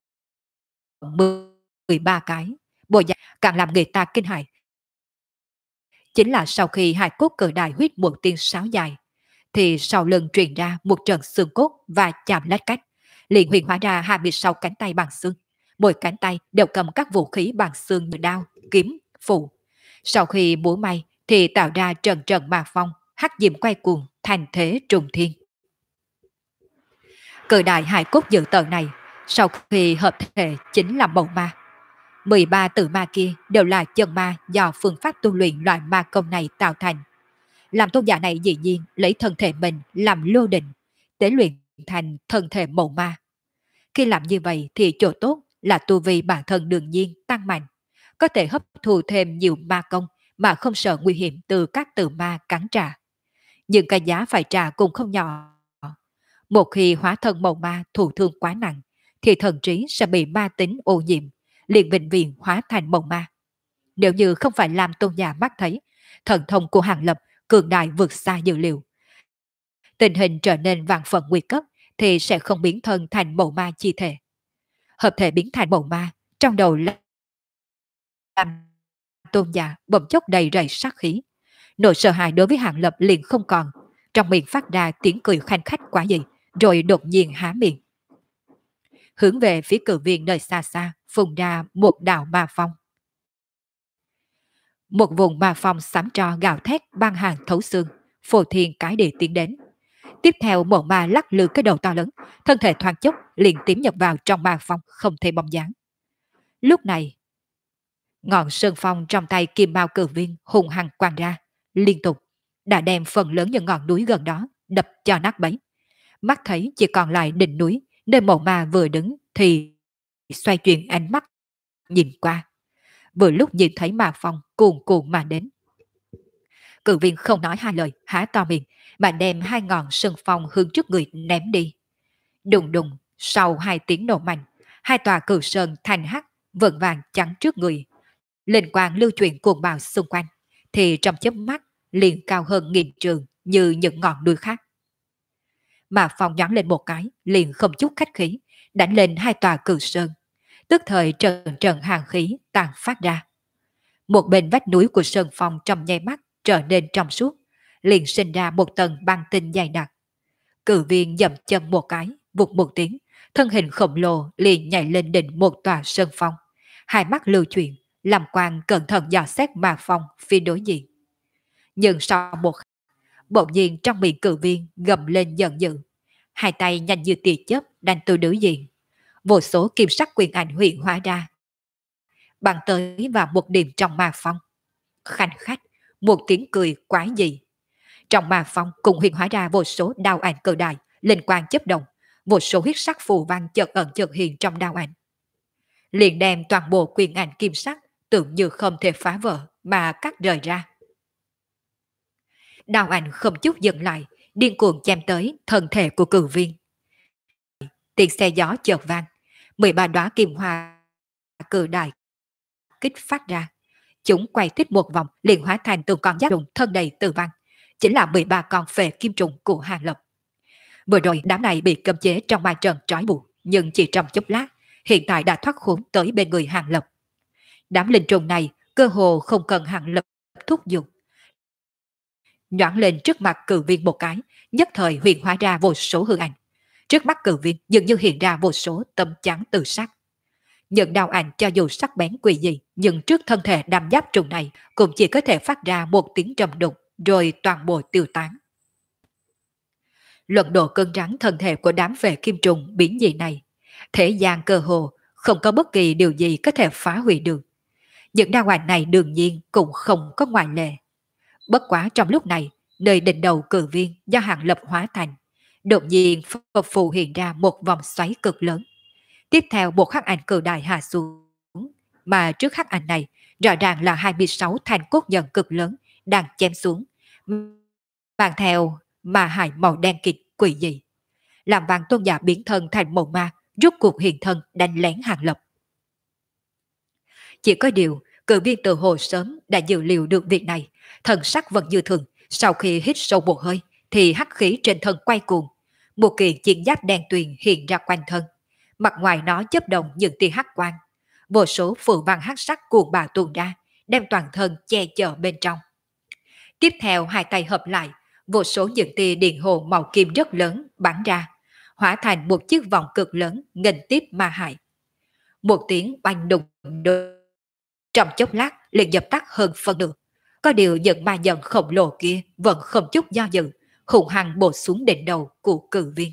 13 cái, bộ dạng càng làm người ta kinh hãi. Chính là sau khi hai cốt cử đại huyết một tiếng sáo dài, thì sau lưng truyền ra một trận xương cốt và chạm lách cách, liền huyền hóa ra 26 cánh tay bằng xương. Mỗi cánh tay đều cầm các vũ khí bằng xương như đao, kiếm, phù. Sau khi búa may thì tạo ra trận trận mạc phong, hắc diệm quay cuồng, thành thế trùng thiên. Cự đại hải cốt dự tợn này, sau khi hợp thể chính là mộng ma. 13 tử ma kia đều là chân ma do phương pháp tu luyện loại ma công này tạo thành. Làm tôn giả này dĩ nhiên lấy thân thể mình làm lô định, để luyện thành thân thể mộng ma. Khi làm như vậy thì chỗ tốt là tu vi bản thân đương nhiên tăng mạnh, có thể hấp thu thêm nhiều ma công mà không sợ nguy hiểm từ các tử ma cắn trả. Nhưng cái giá phải trả cũng không nhỏ. Một khi hóa thân mộng ma thụ thương quá nặng, thì thần trí sẽ bị ma tính ô nhiễm, liền bệnh viện hóa thành mộng ma. Nếu như không phải làm tôn giả mắt thấy, thần thông của Hàng Lập cường đại vượt xa dự liệu, tình hình trở nên vạn phần nguy cấp, thì sẽ không biến thân thành mộng ma chi thể. Hợp thể biến thành mộng ma Trong đầu làm Tôn giả bỗng chốc đầy rẫy sát khí. Nỗi sợ hãi đối với Hàng Lập liền không còn, trong miệng phát ra tiếng cười khanh khách quá dị, rồi đột nhiên há miệng. Hướng về phía cử viên nơi xa xa, phun ra một đạo ma phong. Một vùng ma phong xám tro gào thét băng hàng thấu xương, phô thiên cái địa tiến đến. Tiếp theo một ma lắc lư cái đầu to lớn, thân thể thoáng chốc liền tiến nhập vào trong ma phong không thể bóng dáng. Lúc này, ngọn sơn phong trong tay kim mao cử viên hùng hăng quang ra, liên tục, đã đem phần lớn những ngọn núi gần đó đập cho nát bấy. Mắt thấy chỉ còn lại đỉnh núi, nơi mộ ma vừa đứng thì xoay chuyển ánh mắt, nhìn qua. Vừa lúc nhìn thấy ma phong cuồn cuộn mà đến. Cử viên không nói hai lời, há to miệng, mà đem hai ngọn sơn phong hướng trước người ném đi. Đùng đùng, sau hai tiếng nổ mạnh, hai tòa cử sơn thành hắc, vững vàng chắn trước người. Lên quang lưu chuyển cuồng bạo xung quanh, thì trong chớp mắt liền cao hơn nghìn trường như những ngọn núi khác. Mà phong nhón lên một cái, liền không chút khách khí, đánh lên hai tòa cử sơn. Tức thời trận trận hàng khí tàn phát ra. Một bên vách núi của sơn phong trong nháy mắt trở nên trong suốt, liền sinh ra một tầng băng tinh dày đặc. Cử viên dậm chân một cái, vụt một tiếng, thân hình khổng lồ liền nhảy lên đỉnh một tòa sơn phong, hai mắt lưu chuyển, làm quan cẩn thận dò xét mà phong phía đối diện. Nhưng sau một khắc, bỗng nhiên trong miệng cử viên gầm lên giận dữ, hai tay nhanh như tia chớp đánh từ đối diện, vô số kim sắc quyền ảnh hiện hóa ra, bắn tới vào một điểm trong ma phong. Khanh khách, một tiếng cười quái dị. Trong ma phong cùng hiện hóa ra vô số đao ảnh cự đại, linh quang chớp động, vô số huyết sắc phù văn chợt ẩn chợt hiện trong đao ảnh. Liền đem toàn bộ quyền ảnh kim sắc tưởng như không thể phá vỡ mà cắt rời ra. Đao ảnh không chút dừng lại, điên cuồng chém tới thân thể của cử viên. Tiếng xe gió chợt vang, 13 đóa kim hoa cự đại kích phát ra. Chúng quay thích một vòng liền hóa thành từng con giáp trùng thân đầy tử văn, chính là 13 con phệ kim trùng của Hàng Lập. Vừa rồi đám này bị cấm chế trong ma trận trói buộc, nhưng chỉ trong chốc lát, hiện tại đã thoát khốn tới bên người Hàng Lập. Đám linh trùng này cơ hồ không cần Hàng Lập thúc giục. Nhoảng lên trước mặt cử viên một cái, nhất thời huyền hóa ra vô số hư ảnh. Trước mắt cử viên dường như hiện ra vô số tấm chắn từ sắc. Những đao ảnh cho dù sắc bén quỷ dị, nhưng trước thân thể đam giáp trùng này cũng chỉ có thể phát ra một tiếng trầm đục, rồi toàn bộ tiêu tán. Luận độ cân rắn thân thể của đám vệ kim trùng biến dị này, thế gian cơ hồ không có bất kỳ điều gì có thể phá hủy được. Những đao ảnh này đương nhiên cũng không có ngoại lệ. Bất quá trong lúc này, nơi đỉnh đầu cử viên do Hàng Lập hóa thành, đột nhiên phù hiện ra một vòng xoáy cực lớn. Tiếp theo một khắc ảnh cử đại hạ xuống, mà trước khắc ảnh này rõ ràng là 26 thanh cốt nhận cực lớn đang chém xuống, mang theo ma hài màu đen kịt quỷ dị. Làm vàng tôn giả biến thân thành một ma, rút cuộc hiện thân đánh lén Hàng Lập. Chỉ có điều, cử viên tự hồ sớm đã dự liệu được việc này, thần sắc vẫn như thường. Sau khi hít sâu một hơi, thì hắc khí trên thân quay cuồng, một kiện chiến giáp đen tuyền hiện ra quanh thân. Mặt ngoài nó chớp động những tia hắc quang, vô số phù văn hắc sắc cuồng bạo tuôn ra, đem toàn thân che chở bên trong. Tiếp theo hai tay hợp lại, vô số những tia điện hồ màu kim rất lớn bắn ra, hóa thành một chiếc vòng cực lớn nghênh tiếp ma hại. Một tiếng oanh đùng đùng, trong chốc lát liền dập tắt hơn phân nửa. Có điều những ma nhận khổng lồ kia vẫn không chút do dự, hùng hăng bổ xuống đỉnh đầu của cử viên.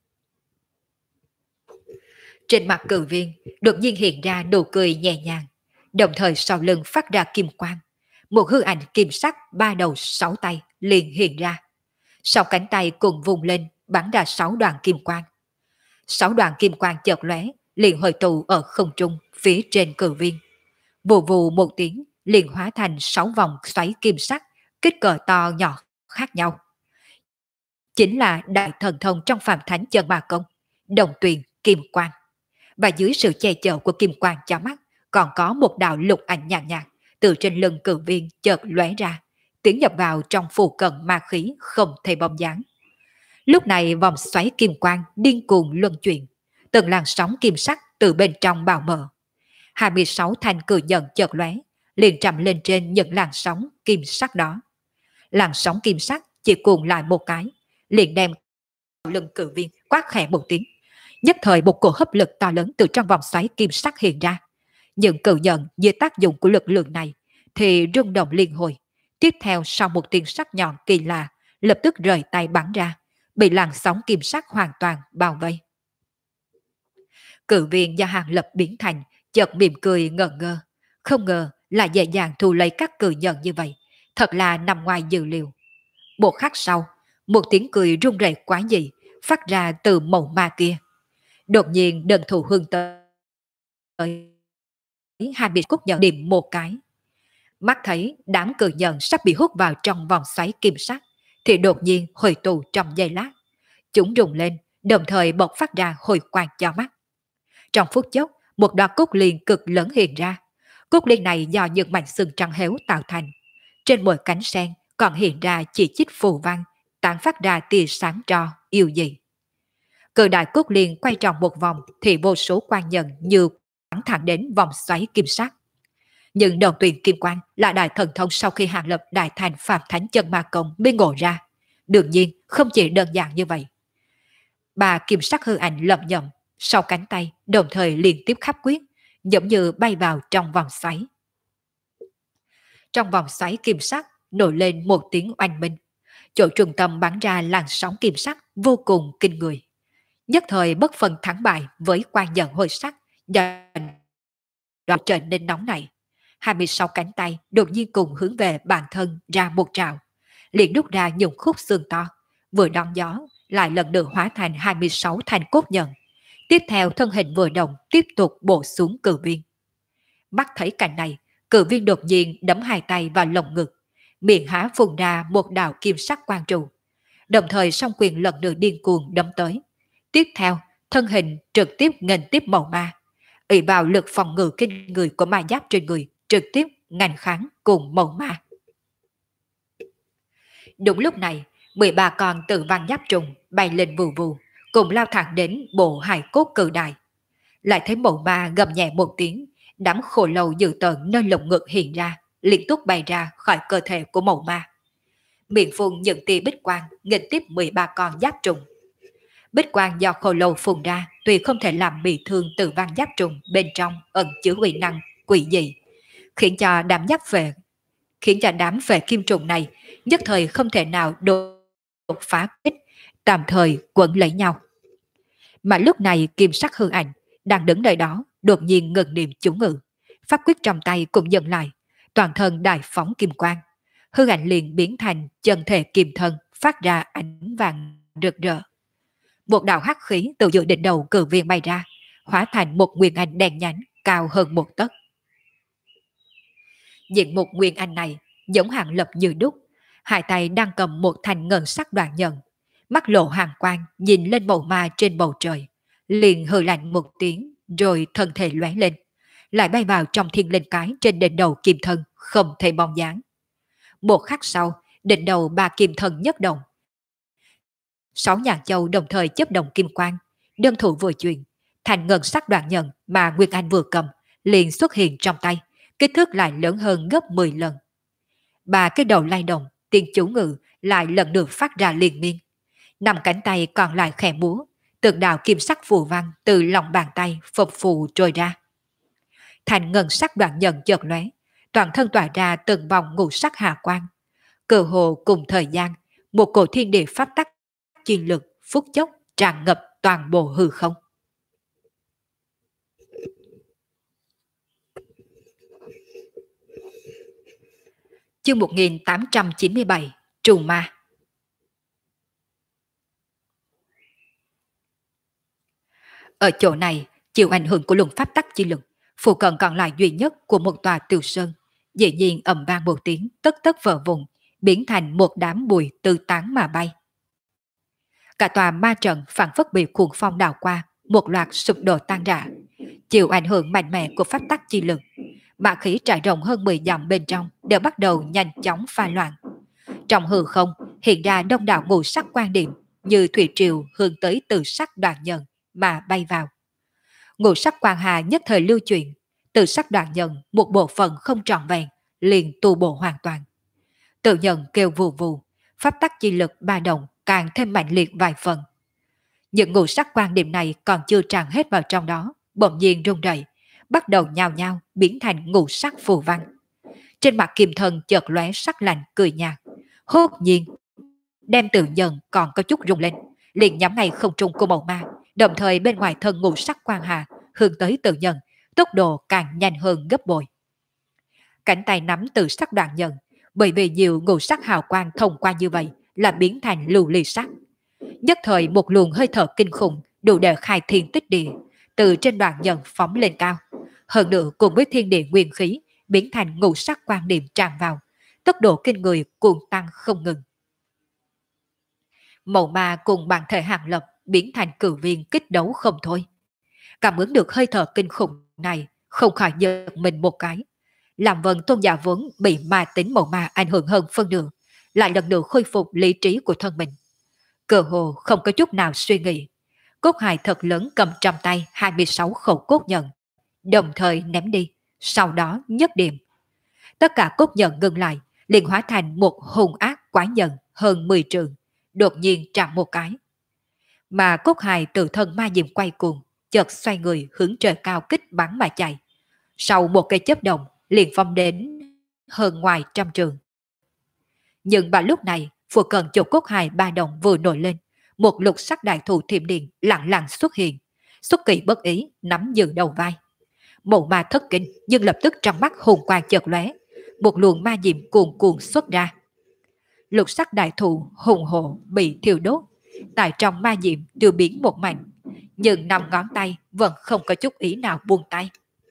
Trên mặt cử viên đột nhiên hiện ra nụ cười nhẹ nhàng, đồng thời sau lưng phát ra kim quang. Một hư ảnh kim sắc 3 đầu 6 tay liền hiện ra. Sau cánh tay cùng vùng lên bắn ra 6 đoàn kim quang. 6 đoàn kim quang chợt lóe liền hội tụ ở không trung phía trên cử viên. Vù vù một tiếng liền hóa thành 6 vòng xoáy kim sắc, kích cỡ to nhỏ khác nhau. Chính là đại thần thông trong Phạm Thánh Chân Ma Công, Đồng Tuyền Kim Quang. Và dưới sự che chở của kim quang cho mắt, còn có một đạo lục ảnh nhàn nhạt từ trên lưng cử viên chợt lóe ra, tiến nhập vào trong phù cận ma khí không thể bóng dáng. Lúc này vòng xoáy kim quang điên cuồng luân chuyển, từng làn sóng kim sắc từ bên trong bào mở. 26 thanh cử nhận chợt lóe, liền trầm lên trên những làn sóng kim sắc đó. Làn sóng kim sắc chỉ cuộn lại một cái, liền đem lưng cử viên quát khẽ một tiếng. Nhất thời một cổ hấp lực to lớn từ trong vòng xoáy kim sắc hiện ra. Những cự nhận dưới tác dụng của lực lượng này thì rung động liên hồi. Tiếp theo sau một tiếng sắc nhọn kỳ lạ, lập tức rời tay bắn ra, bị làn sóng kim sắc hoàn toàn bao vây. Cự viên do Hàng Lập biến thành, chợt mỉm cười ngờ ngơ. Không ngờ là dễ dàng thu lấy các cự nhận như vậy, thật là nằm ngoài dự liệu. Một khắc sau, một tiếng cười rung rẩy quá dị phát ra từ màu ma kia. Đột nhiên đơn thủ hướng tới hai bị cốt nhận điểm một cái. Mắt thấy đám cự nhận sắp bị hút vào trong vòng xoáy kim sắc, thì đột nhiên hồi tụ trong giây lát. Chúng rùng lên, đồng thời bộc phát ra hồi quang cho mắt. Trong phút chốc, một đoạn cốt liền cực lớn hiện ra. Cốt liên này do những mảnh xương trắng héo tạo thành. Trên mỗi cánh sen còn hiện ra chỉ chít phù văn, tản phát ra tia sáng tro, yêu dị. Cự đại cốt liên quay tròn một vòng thì vô số quan nhận như bắn thẳng đến vòng xoáy kim sắc. Nhưng đồng tuyển kim quang là đại thần thông sau khi Hàng Lập đại thành Phạm Thánh Chân Ma Công mới ngộ ra. Đương nhiên không chỉ đơn giản như vậy. Bà kim sắc hư ảnh lầm nhầm sau cánh tay đồng thời liên tiếp khắp quyết, giống như bay vào trong vòng xoáy. Trong vòng xoáy kim sắc nổi lên một tiếng oanh minh. Chỗ trung tâm bắn ra làn sóng kim sắc vô cùng kinh người. Nhất thời bất phân thắng bại với quan nhận hồi sắc và đoạn trở nên nóng này. 26 cánh tay đột nhiên cùng hướng về bản thân ra một trào, liền đúc ra những khúc xương to, vừa đón gió lại lần nữa hóa thành 26 thanh cốt nhận. Tiếp theo thân hình vừa động tiếp tục bổ xuống cự viên. Mắt thấy cảnh này, cự viên đột nhiên đấm hai tay vào lồng ngực, miệng há phun ra một đạo kim sắc quang trụ, đồng thời song quyền lần nữa điên cuồng đấm tới. Tiếp theo, thân hình trực tiếp nghênh tiếp màu ma, ỷ vào lực phòng ngự kinh người của ma giáp trên người, trực tiếp ngăn kháng cùng màu ma. Đúng lúc này, 13 con tử văn giáp trùng bay lên vù vù, cùng lao thẳng đến bộ hài cốt cự đại. Lại thấy màu ma gầm nhẹ một tiếng, đám khổ lâu dữ tợn nơi lồng ngực hiện ra, liên tục bay ra khỏi cơ thể của màu ma. Miệng phun những tia bích quang nghênh tiếp 13 con giáp trùng. Bích quang do khổ lâu phun ra tuy không thể làm bị thương tử văn giáp trùng, bên trong ẩn chứa uy năng quỷ dị, khiến cho đám về kim trùng này nhất thời không thể nào đột phá kích, tạm thời quấn lấy nhau. Mà lúc này kim sắc hư ảnh đang đứng nơi đó đột nhiên ngừng niệm chú ngữ, pháp quyết trong tay cũng dừng lại, toàn thân đại phóng kim quang, hư ảnh liền biến thành chân thể kim thân, phát ra ánh vàng rực rỡ. Một đạo hắc khí từ giữa đỉnh đầu cự viên bay ra, hóa thành một nguyên anh đen nhánh cao hơn một tấc. Diện một nguyên anh này giống Hàng Lập như đúc, hai tay đang cầm một thanh ngân sắc đoạn nhận, mắt lộ hàng quang nhìn lên màu ma trên bầu trời, liền hừ lạnh một tiếng rồi thân thể lóe lên, lại bay vào trong thiên linh cái trên đỉnh đầu kim thân không thấy bóng dáng. Một khắc sau, đỉnh đầu ba kim thân nhất động, 6 nhàn châu đồng thời chớp động kim quang, đơn thủ vừa chuyển, thành ngân sắc đoạn nhận mà Nguyên Anh vừa cầm liền xuất hiện trong tay, kích thước lại lớn hơn gấp 10 lần. Ba cái đầu lay động, tiếng chú ngự lại lần được phát ra liên miên. 5 cánh tay còn lại khẽ múa, từng đạo kim sắc phù văn từ lòng bàn tay phập phù trôi ra. Thành ngân sắc đoạn nhận chợt lóe, toàn thân tỏa ra từng vòng ngũ sắc hà quang. Cơ hồ cùng thời gian, một cổ thiên địa pháp tắc chi lực phút chốc tràn ngập toàn bộ hư không. Chương 1897 Trù Ma. Ở chỗ này, chịu ảnh hưởng của luồng pháp tắc chi lực, phụ cận còn lại duy nhất của một tòa tiểu sơn, dĩ nhiên ầm vang một tiếng tất tất vỡ vụn, biến thành một đám bụi từ tán mà bay. Cả tòa ma trận phản phất bị cuồng phong đảo qua, một loạt sụp đổ tan rã. Chịu ảnh hưởng mạnh mẽ của pháp tắc chi lực, mã khí trải rộng hơn 10 dặm bên trong đều bắt đầu nhanh chóng pha loạn. Trong hư không hiện ra đông đảo ngũ sắc quan điểm như thủy triều hướng tới từ sắc đoạn nhận mà bay vào. Ngũ sắc quang hà nhất thời lưu chuyển, Tự sắc đoạn nhận một bộ phận không trọn vẹn, liền tu bổ hoàn toàn. Tự nhận kêu vù vù, pháp tắc chi lực ba động càng thêm mạnh liệt vài phần. Những ngũ sắc quan điểm này còn chưa tràn hết vào trong đó, bỗng nhiên rung rẩy, bắt đầu nhào nhao biến thành ngũ sắc phù văn. Trên mặt Kim Thân chợt lóe sắc lạnh cười nhạt, hốt nhiên đem tự nhận còn có chút rung lên, liền nhắm ngay không trung của mẫu ma, đồng thời bên ngoài thân ngũ sắc quan hà hướng tới tự nhận, tốc độ càng nhanh hơn gấp bội. Cánh tay nắm tự sắc đoạn nhận, bởi vì nhiều ngũ sắc hào quang thông qua như vậy là biến thành lưu ly sắc. Nhất thời một luồng hơi thở kinh khủng đủ để khai thiên tích địa, từ trên đoạn nhận phóng lên cao. Hơn nữa cùng với thiên địa nguyên khí biến thành ngũ sắc quan điểm tràn vào, tốc độ kinh người cuồng tăng không ngừng. Mẫu ma cùng bản thể Hàng Lập biến thành cử viên kích đấu không thôi. Cảm ứng được hơi thở kinh khủng này, không khỏi giật mình một cái. Làm Vân tôn giả vốn bị ma tính mẫu ma ảnh hưởng hơn phân nửa, lại lần nữa khôi phục lý trí của thân mình. Cơ hồ không có chút nào suy nghĩ. Cốt hài thật lớn cầm trong tay 26 khẩu cốt nhận, đồng thời ném đi, sau đó nhất điểm. Tất cả cốt nhận ngừng lại, liền hóa thành một hung ác quái nhận hơn 10 trường, đột nhiên chạm một cái. Mà cốt hài từ thân ma diệm quay cuồng, chợt xoay người hướng trời cao kích bắn mà chạy. Sau một cây chớp động, liền phong đến hơn ngoài trăm trường. Nhưng vào lúc này, phụ cận chỗ cốt hài ba đồng vừa nổi lên, một lục sắc đại thụ thiểm điện lặng lặng xuất hiện, xuất kỳ bất ý nắm giữ đầu vai. Mộ ma thất kinh, nhưng lập tức trong mắt hùng quang chợt lóe, một luồng ma diệm cuồn cuộn xuất ra. Lục sắc đại thụ hùng hộ bị thiêu đốt, tại trong ma diệm tiêu biến một mảnh, nhưng năm ngón tay vẫn không có chút ý nào buông tay.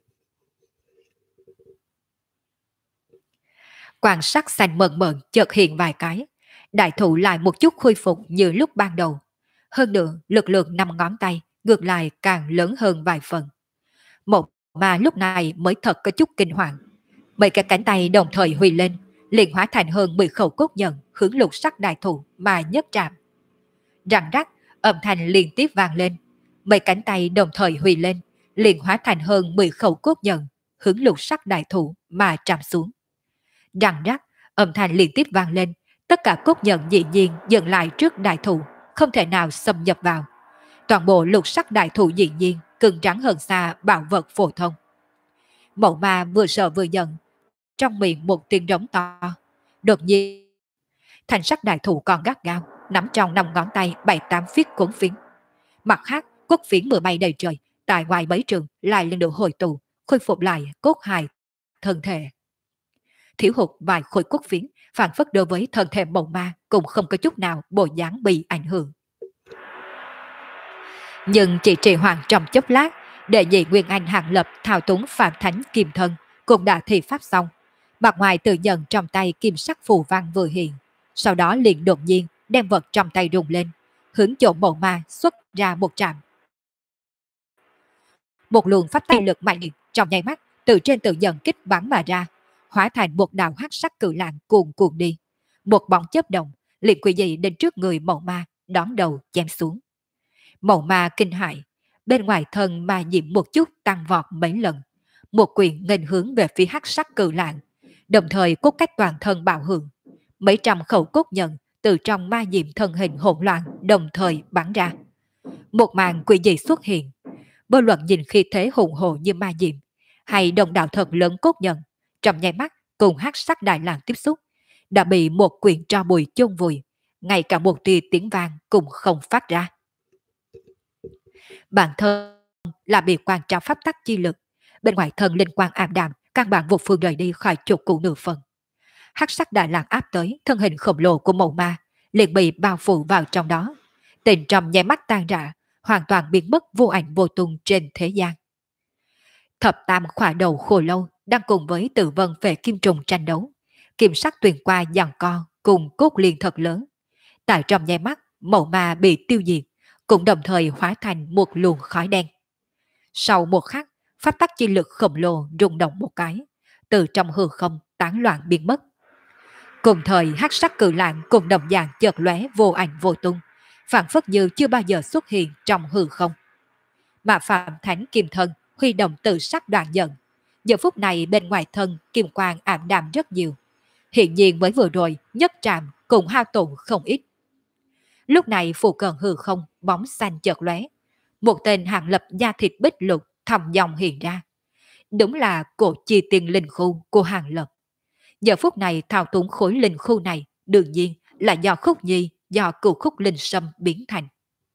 Quan sắc xanh mờn mờn chợt hiện vài cái, đại thụ lại một chút khôi phục như lúc ban đầu. Hơn nữa, lực lượng năm ngón tay ngược lại càng lớn hơn vài phần. Một mà lúc này mới thật có chút kinh hoàng. Mấy cái cánh tay đồng thời huy lên, liền hóa thành hơn 10 khẩu cốt nhận hướng lục sắc đại thụ mà nhấc chạm. Răng rắc, âm thanh liên tiếp vang lên. Mấy cánh tay đồng thời huy lên, liền hóa thành hơn 10 khẩu cốt nhận hướng lục sắc đại thụ mà chạm xuống. Răng rắc, âm thanh liên tiếp vang lên, tất cả cốt nhận dĩ nhiên dừng lại trước đại thụ, không thể nào xâm nhập vào. Toàn bộ lục sắc đại thụ dĩ nhiên cứng rắn hơn xa bảo vật phổ thông. Mẫu ma vừa sợ vừa giận, trong miệng một tiếng rống to. Đột nhiên, thành sắc đại thụ còn gắt gao, nắm trong 5 ngón tay 7-8 phiết cuốn phiến. Mặt khác, cốt phiến vừa bay đầy trời, tại ngoài mấy trường lại lần nữa hồi tụ, khôi phục lại cốt hài thân thể. Thiếu hụt vài khối cốt phiến, phản phất đối với thân thể mẫu ma cũng không có chút nào bộ dáng bị ảnh hưởng. Nhưng chỉ trì hoãn trong chốc lát, đệ nhị Nguyên Anh Hàng Lập thao túng Phạm Thánh Kim Thân cũng đã thi pháp xong. Mặt ngoài tự nhận trong tay kim sắc phù văn vừa hiện, sau đó liền đột nhiên đem vật trong tay rung lên, hướng chỗ mẫu ma xuất ra một trạm. Một luồng pháp tay lực mạnh liệt trong nháy mắt từ trên tự nhận kích bắn mà ra, hóa thành một đạo hắc sắc cự lãng cuồn cuộn đi. Một bóng chớp động, liền quỷ dị đến trước người mẫu ma, đón đầu chém xuống. Mẫu ma kinh hãi, bên ngoài thân ma diệm một chút tăng vọt mấy lần, một quyền nghênh hướng về phía hắc sắc cự lãng, đồng thời cốt cách toàn thân bạo hưởng. Mấy trăm khẩu cốt nhận từ trong ma diệm thân hình hỗn loạn đồng thời bắn ra. Một màn quỷ dị xuất hiện, vô luận nhìn khi thế hùng hồ như ma diệm, hay đồng đạo thật lớn cốt nhận, trong nháy mắt cùng hắc sắc đại lãng tiếp xúc, đã bị một quyền tro bụi chôn vùi, ngay cả một tia tiếng vang cũng không phát ra. Bản thân là bị quan trao pháp tắc chi lực, bên ngoài thân linh quang ảm đạm, căn bản vô phương rời đi khỏi trục cụ nửa phần. Hắc sắc đại lãng áp tới, thân hình khổng lồ của mẫu ma liền bị bao phủ vào trong đó, tình trong nháy mắt tan rã, hoàn toàn biến mất vô ảnh vô tung trên thế gian. Thập tam khỏa đầu khổ lâu đang cùng với Tử Vân về kim trùng tranh đấu, kim sắc tuyền qua giằng co cùng cốt liên thật lớn. Tại trong nháy mắt, mẫu ma bị tiêu diệt, cũng đồng thời hóa thành một luồng khói đen. Sau một khắc, pháp tắc chi lực khổng lồ rung động một cái, từ trong hư không tán loạn biến mất. Cùng thời hắc sắc cự lãng cùng đồng dạng chợt lóe vô ảnh vô tung, phản phất như chưa bao giờ xuất hiện trong hư không. Mà Phạm Thánh Kim Thân huy động tự sắc đoạn nhận, Giờ phút này bên ngoài thân kim quang ảm đạm rất nhiều. Hiện nhiên với vừa rồi nhất trạm cùng hao tổn không ít. Lúc này phụ cận hư không bóng xanh chợt lóe. Một tên hàng lập da thịt bích lục thầm dòng hiện ra. Đúng là cổ chi tiền linh khu của hàng lập. Giờ phút này thao túng khối linh khu này đương nhiên là do khúc nhi, do cựu khúc linh sâm biến thành.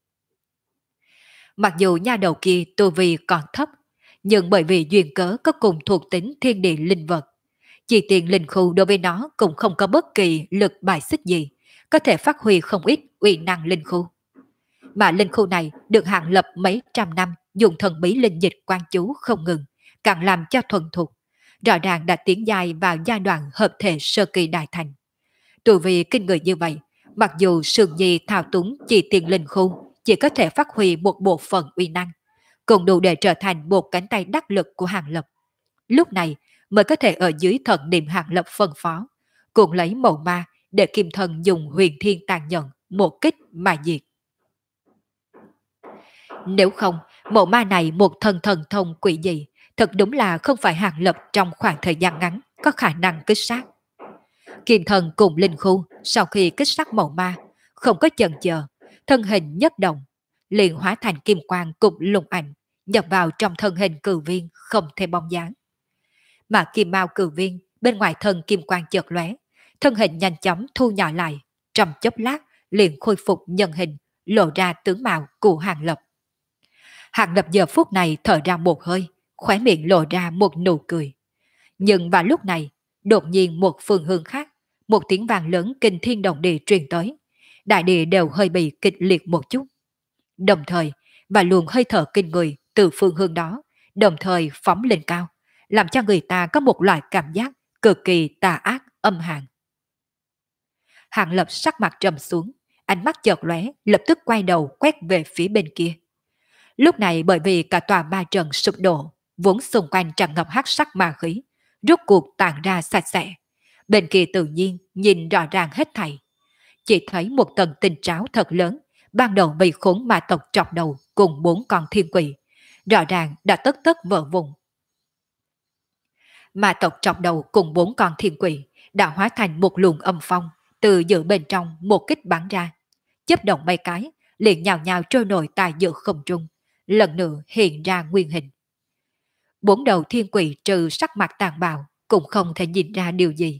Mặc dù nha đầu kia tu vi còn thấp, nhưng bởi vì duyên cớ có cùng thuộc tính thiên địa linh vật, chỉ tiền linh khu đối với nó cũng không có bất kỳ lực bài xích gì, có thể phát huy không ít uy năng linh khu. Mà linh khu này được hạng lập mấy trăm năm dùng thần bí linh dịch quan chú không ngừng, càng làm cho thuần thục, rõ ràng đã tiến dài vào giai đoạn hợp thể sơ kỳ đại thành. Tù vì kinh người như vậy, mặc dù sườn nhi thao túng chỉ tiền linh khu chỉ có thể phát huy một bộ phận uy năng, cũng đủ để trở thành một cánh tay đắc lực của Hàng Lập. Lúc này mới có thể ở dưới thần niệm Hàng Lập phân phó, cùng lấy màu ma để kim thần dùng huyền thiên tàn nhẫn một kích mà diệt. Nếu không, màu ma này một thần thần thông quỷ dị, thật đúng là không phải Hàng Lập trong khoảng thời gian ngắn có khả năng kích sát. Kim thần cùng linh khu sau khi kích sát màu ma, không có chần chờ, thân hình nhất động, liền hóa thành kim quang cục lùng ảnh, nhập vào trong thân hình cử viên không thể bóng dáng. Mà kim mao cử viên bên ngoài thân kim quang chợt lóe, thân hình nhanh chóng thu nhỏ lại, trong chốc lát liền khôi phục nhân hình, lộ ra tướng mạo của Hàng Lập. Hàng Lập giờ phút này thở ra một hơi, khóe miệng lộ ra một nụ cười. Nhưng vào lúc này, đột nhiên một phương hướng khác, một tiếng vang lớn kinh thiên động địa truyền tới. Đại địa đều hơi bị kịch liệt một chút. Đồng thời, và luồng hơi thở kinh người từ phương hướng đó, đồng thời phóng lên cao, làm cho người ta có một loại cảm giác cực kỳ tà ác âm hàn. Hàng Lập sắc mặt trầm xuống, ánh mắt chợt lóe, lập tức quay đầu quét về phía bên kia. Lúc này bởi vì cả tòa ma trận sụp đổ, vốn xung quanh tràn ngập hắc sắc ma khí, rốt cuộc tản ra sạch sẽ. Bên kia tự nhiên nhìn rõ ràng hết thảy. Chỉ thấy một tầng tinh tráo thật lớn, ban đầu bị khốn ma tộc chọc đầu cùng 4 con thiên quỷ, rõ ràng đã tất tất vỡ vụn. Ma tộc chọc đầu cùng 4 con thiên quỷ đã hóa thành một luồng âm phong, từ giữa bên trong một kích bắn ra. Chấp động mấy cái, liền nhào nhào trôi nổi tại giữa không trung, lần nữa hiện ra nguyên hình. 4 đầu thiên quỷ trừ sắc mặt tàn bạo, cũng không thể nhìn ra điều gì.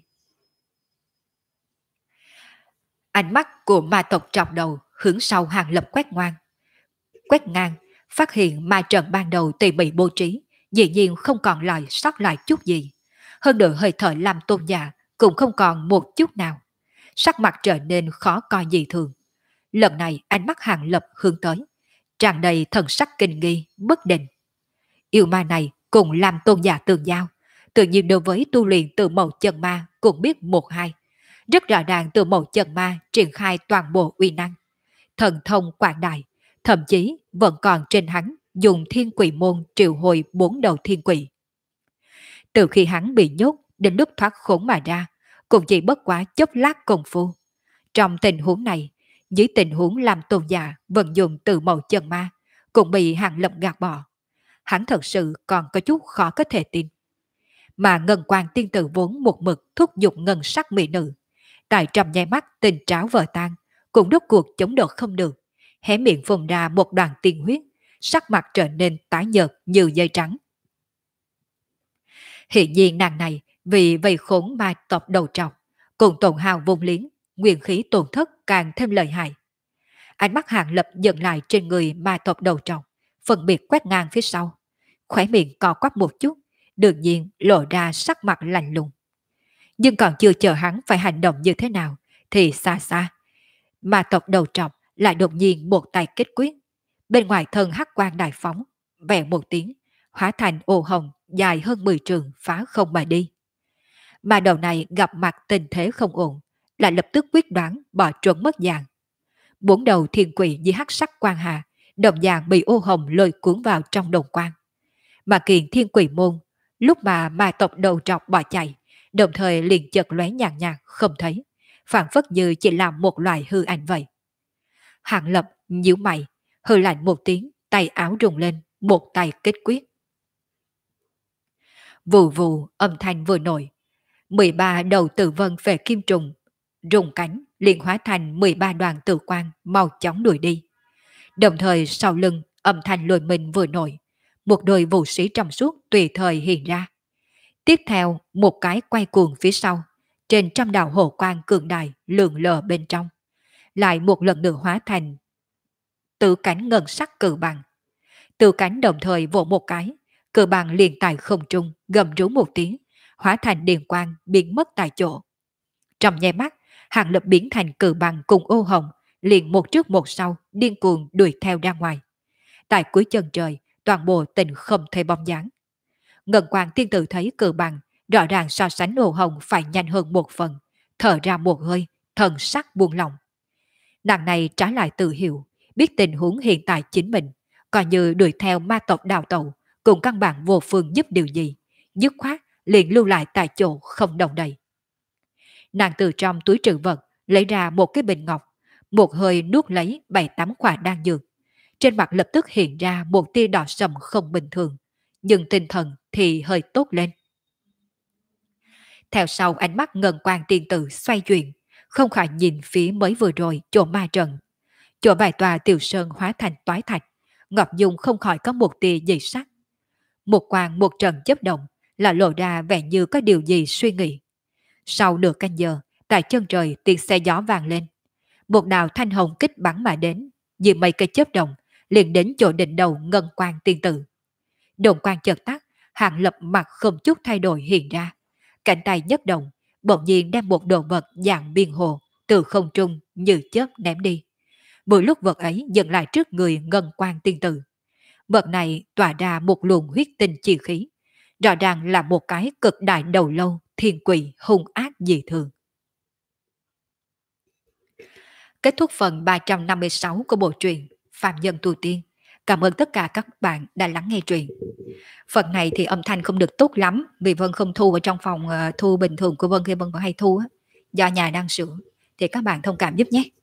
Ánh mắt của ma tộc trọng đầu hướng sau Hàng Lập quét ngang, phát hiện ma trận ban đầu tỉ mỉ bố trí, dĩ nhiên không còn lại sót lại chút gì. Hơn nữa hơi thở làm tôn giả cũng không còn một chút nào. Sắc mặt trở nên khó coi dị thường. Lần này ánh mắt Hàng Lập hướng tới, tràn đầy thần sắc kinh nghi, bất định. Yêu ma này cùng làm tôn giả tương giao, tự nhiên đối với tu luyện từ mẫu chân ma cũng biết một hai. Rất rõ ràng từ mẫu chân ma triển khai toàn bộ uy năng. Thần thông quảng đại, thậm chí vẫn còn trên hắn dùng thiên quỷ môn triệu hồi 4 đầu thiên quỷ. Từ khi hắn bị nhốt đến lúc thoát khốn mà ra, cũng chỉ bất quá chốc lát công phu. Trong tình huống này, dưới tình huống làm tôn giả vận dụng từ mẫu chân ma, cũng bị Hàng Lập gạt bỏ. Hắn thật sự còn có chút khó có thể tin. Mà Ngân Quang tiên tử vốn một mực thúc giục ngân sắc mỹ nữ. Tại trong nháy mắt tình tráo vỡ tan, cũng đốt cuộc chống đỡ không được. Hé miệng phun ra một đoàn tiên huyết, sắc mặt trở nên tái nhợt như dây trắng. Hiện nhiên nàng này vì vây khốn ma tộc đầu trọc, cùng tổn hào vô liếng, nguyên khí tổn thất càng thêm lợi hại. Ánh mắt Hàng Lập dừng lại trên người ma tộc đầu trọc, phân biệt quét ngang phía sau. Khóe miệng co quắp một chút, đương nhiên lộ ra sắc mặt lạnh lùng. Nhưng còn chưa chờ hắn phải hành động như thế nào, thì xa xa, ma tộc đầu trọc lại đột nhiên một tay kết quyết. Bên ngoài thân hắc quang đại phóng, vẽ một tiếng, hóa thành ô hồng dài hơn 10 trường phá không mà đi. Mà đầu này gặp mặt tình thế không ổn, lại lập tức quyết đoán bỏ trốn mất dạng. 4 đầu thiên quỷ dưới hắc sắc quang hà, đồng dạng bị ô hồng lôi cuốn vào trong đồng quang. Mà kiện thiên quỷ môn, lúc mà ma tộc đầu trọc bỏ chạy, đồng thời liền chợt lóe nhàn nhạt không thấy, phản phất như chỉ là một loài hư ảnh vậy. Hàng Lập nhíu mày, hư lạnh một tiếng, tay áo rung lên, một tay kết quyết. Vù vù âm thanh vừa nổi, 13 đầu tử vân về kim trùng, rung cánh liền hóa thành 13 đoàn tử quang mau chóng đuổi đi. Đồng thời sau lưng âm thanh lôi mình vừa nổi, một đôi vũ sĩ trong suốt tùy thời hiện ra. Tiếp theo một cái quay cuồng phía sau, trên trăm đạo hồ quang cường đại lượn lờ bên trong, lại một lần nữa hóa thành tự cánh ngân sắc cự bằng. Tự cánh đồng thời vỗ một cái, cự bằng liền tại không trung gầm rú một tiếng, hóa thành điện quang biến mất tại chỗ. Trong nháy mắt, Hàng Lập biến thành cự bằng cùng ô hồng, liền một trước một sau điên cuồng đuổi theo ra ngoài. Tại cuối chân trời, toàn bộ tình không thấy bóng dáng. Ngân Quang tiên tử thấy cự bằng rõ ràng so sánh ô hồng phải nhanh hơn một phần, thở ra một hơi, thần sắc buông lỏng. Nàng này trả lại tự hiểu, biết tình huống hiện tại chính mình, coi như đuổi theo ma tộc đào tẩu, cùng căn bản vô phương giúp điều gì, dứt khoát liền lưu lại tại chỗ không động đậy. Nàng từ trong túi trữ vật lấy ra một cái bình ngọc, một hơi nuốt lấy 7-8 quả đan dược. Trên mặt lập tức hiện ra một tia đỏ sầm không bình thường, nhưng tinh thần thì hơi tốt lên. Theo sau ánh mắt ngân quang tiên tử xoay chuyển, không khỏi nhìn phía mới vừa rồi chỗ ma trận. Chỗ vài tòa tiểu sơn hóa thành toái thạch, Ngọc Dung không khỏi có một tia dị sắc. Một quang một trận chấp động, là lộ ra vẻ như có điều gì suy nghĩ. Sau nửa canh giờ, tại chân trời tiếng xe gió vang lên. Một đạo thanh hồng kích bắn mà đến, vì mấy cây chớp động, liền đến chỗ đỉnh đầu ngân quang tiên tử. Đồn quang chợt tắt, Hàng Lập mặt không chút thay đổi hiện ra. Cánh tay nhấc động, bỗng nhiên đem một đồ vật dạng biên hồ từ không trung như chớp ném đi. Mỗi lúc vật ấy dừng lại trước người ngân quang tiên tử. Vật này tỏa ra một luồng huyết tinh chi khí, rõ ràng là một cái cực đại đầu lâu thiên quỷ hung ác dị thường. Kết thúc phần 356 của bộ truyện Phạm Nhân Tu Tiên. Cảm ơn tất cả các bạn đã lắng nghe truyện. Phần này thì âm thanh không được tốt lắm vì Vân không thu ở trong phòng thu bình thường của Vân khi Vân vẫn hay thu á. Do nhà đang sửa thì các bạn thông cảm giúp nhé.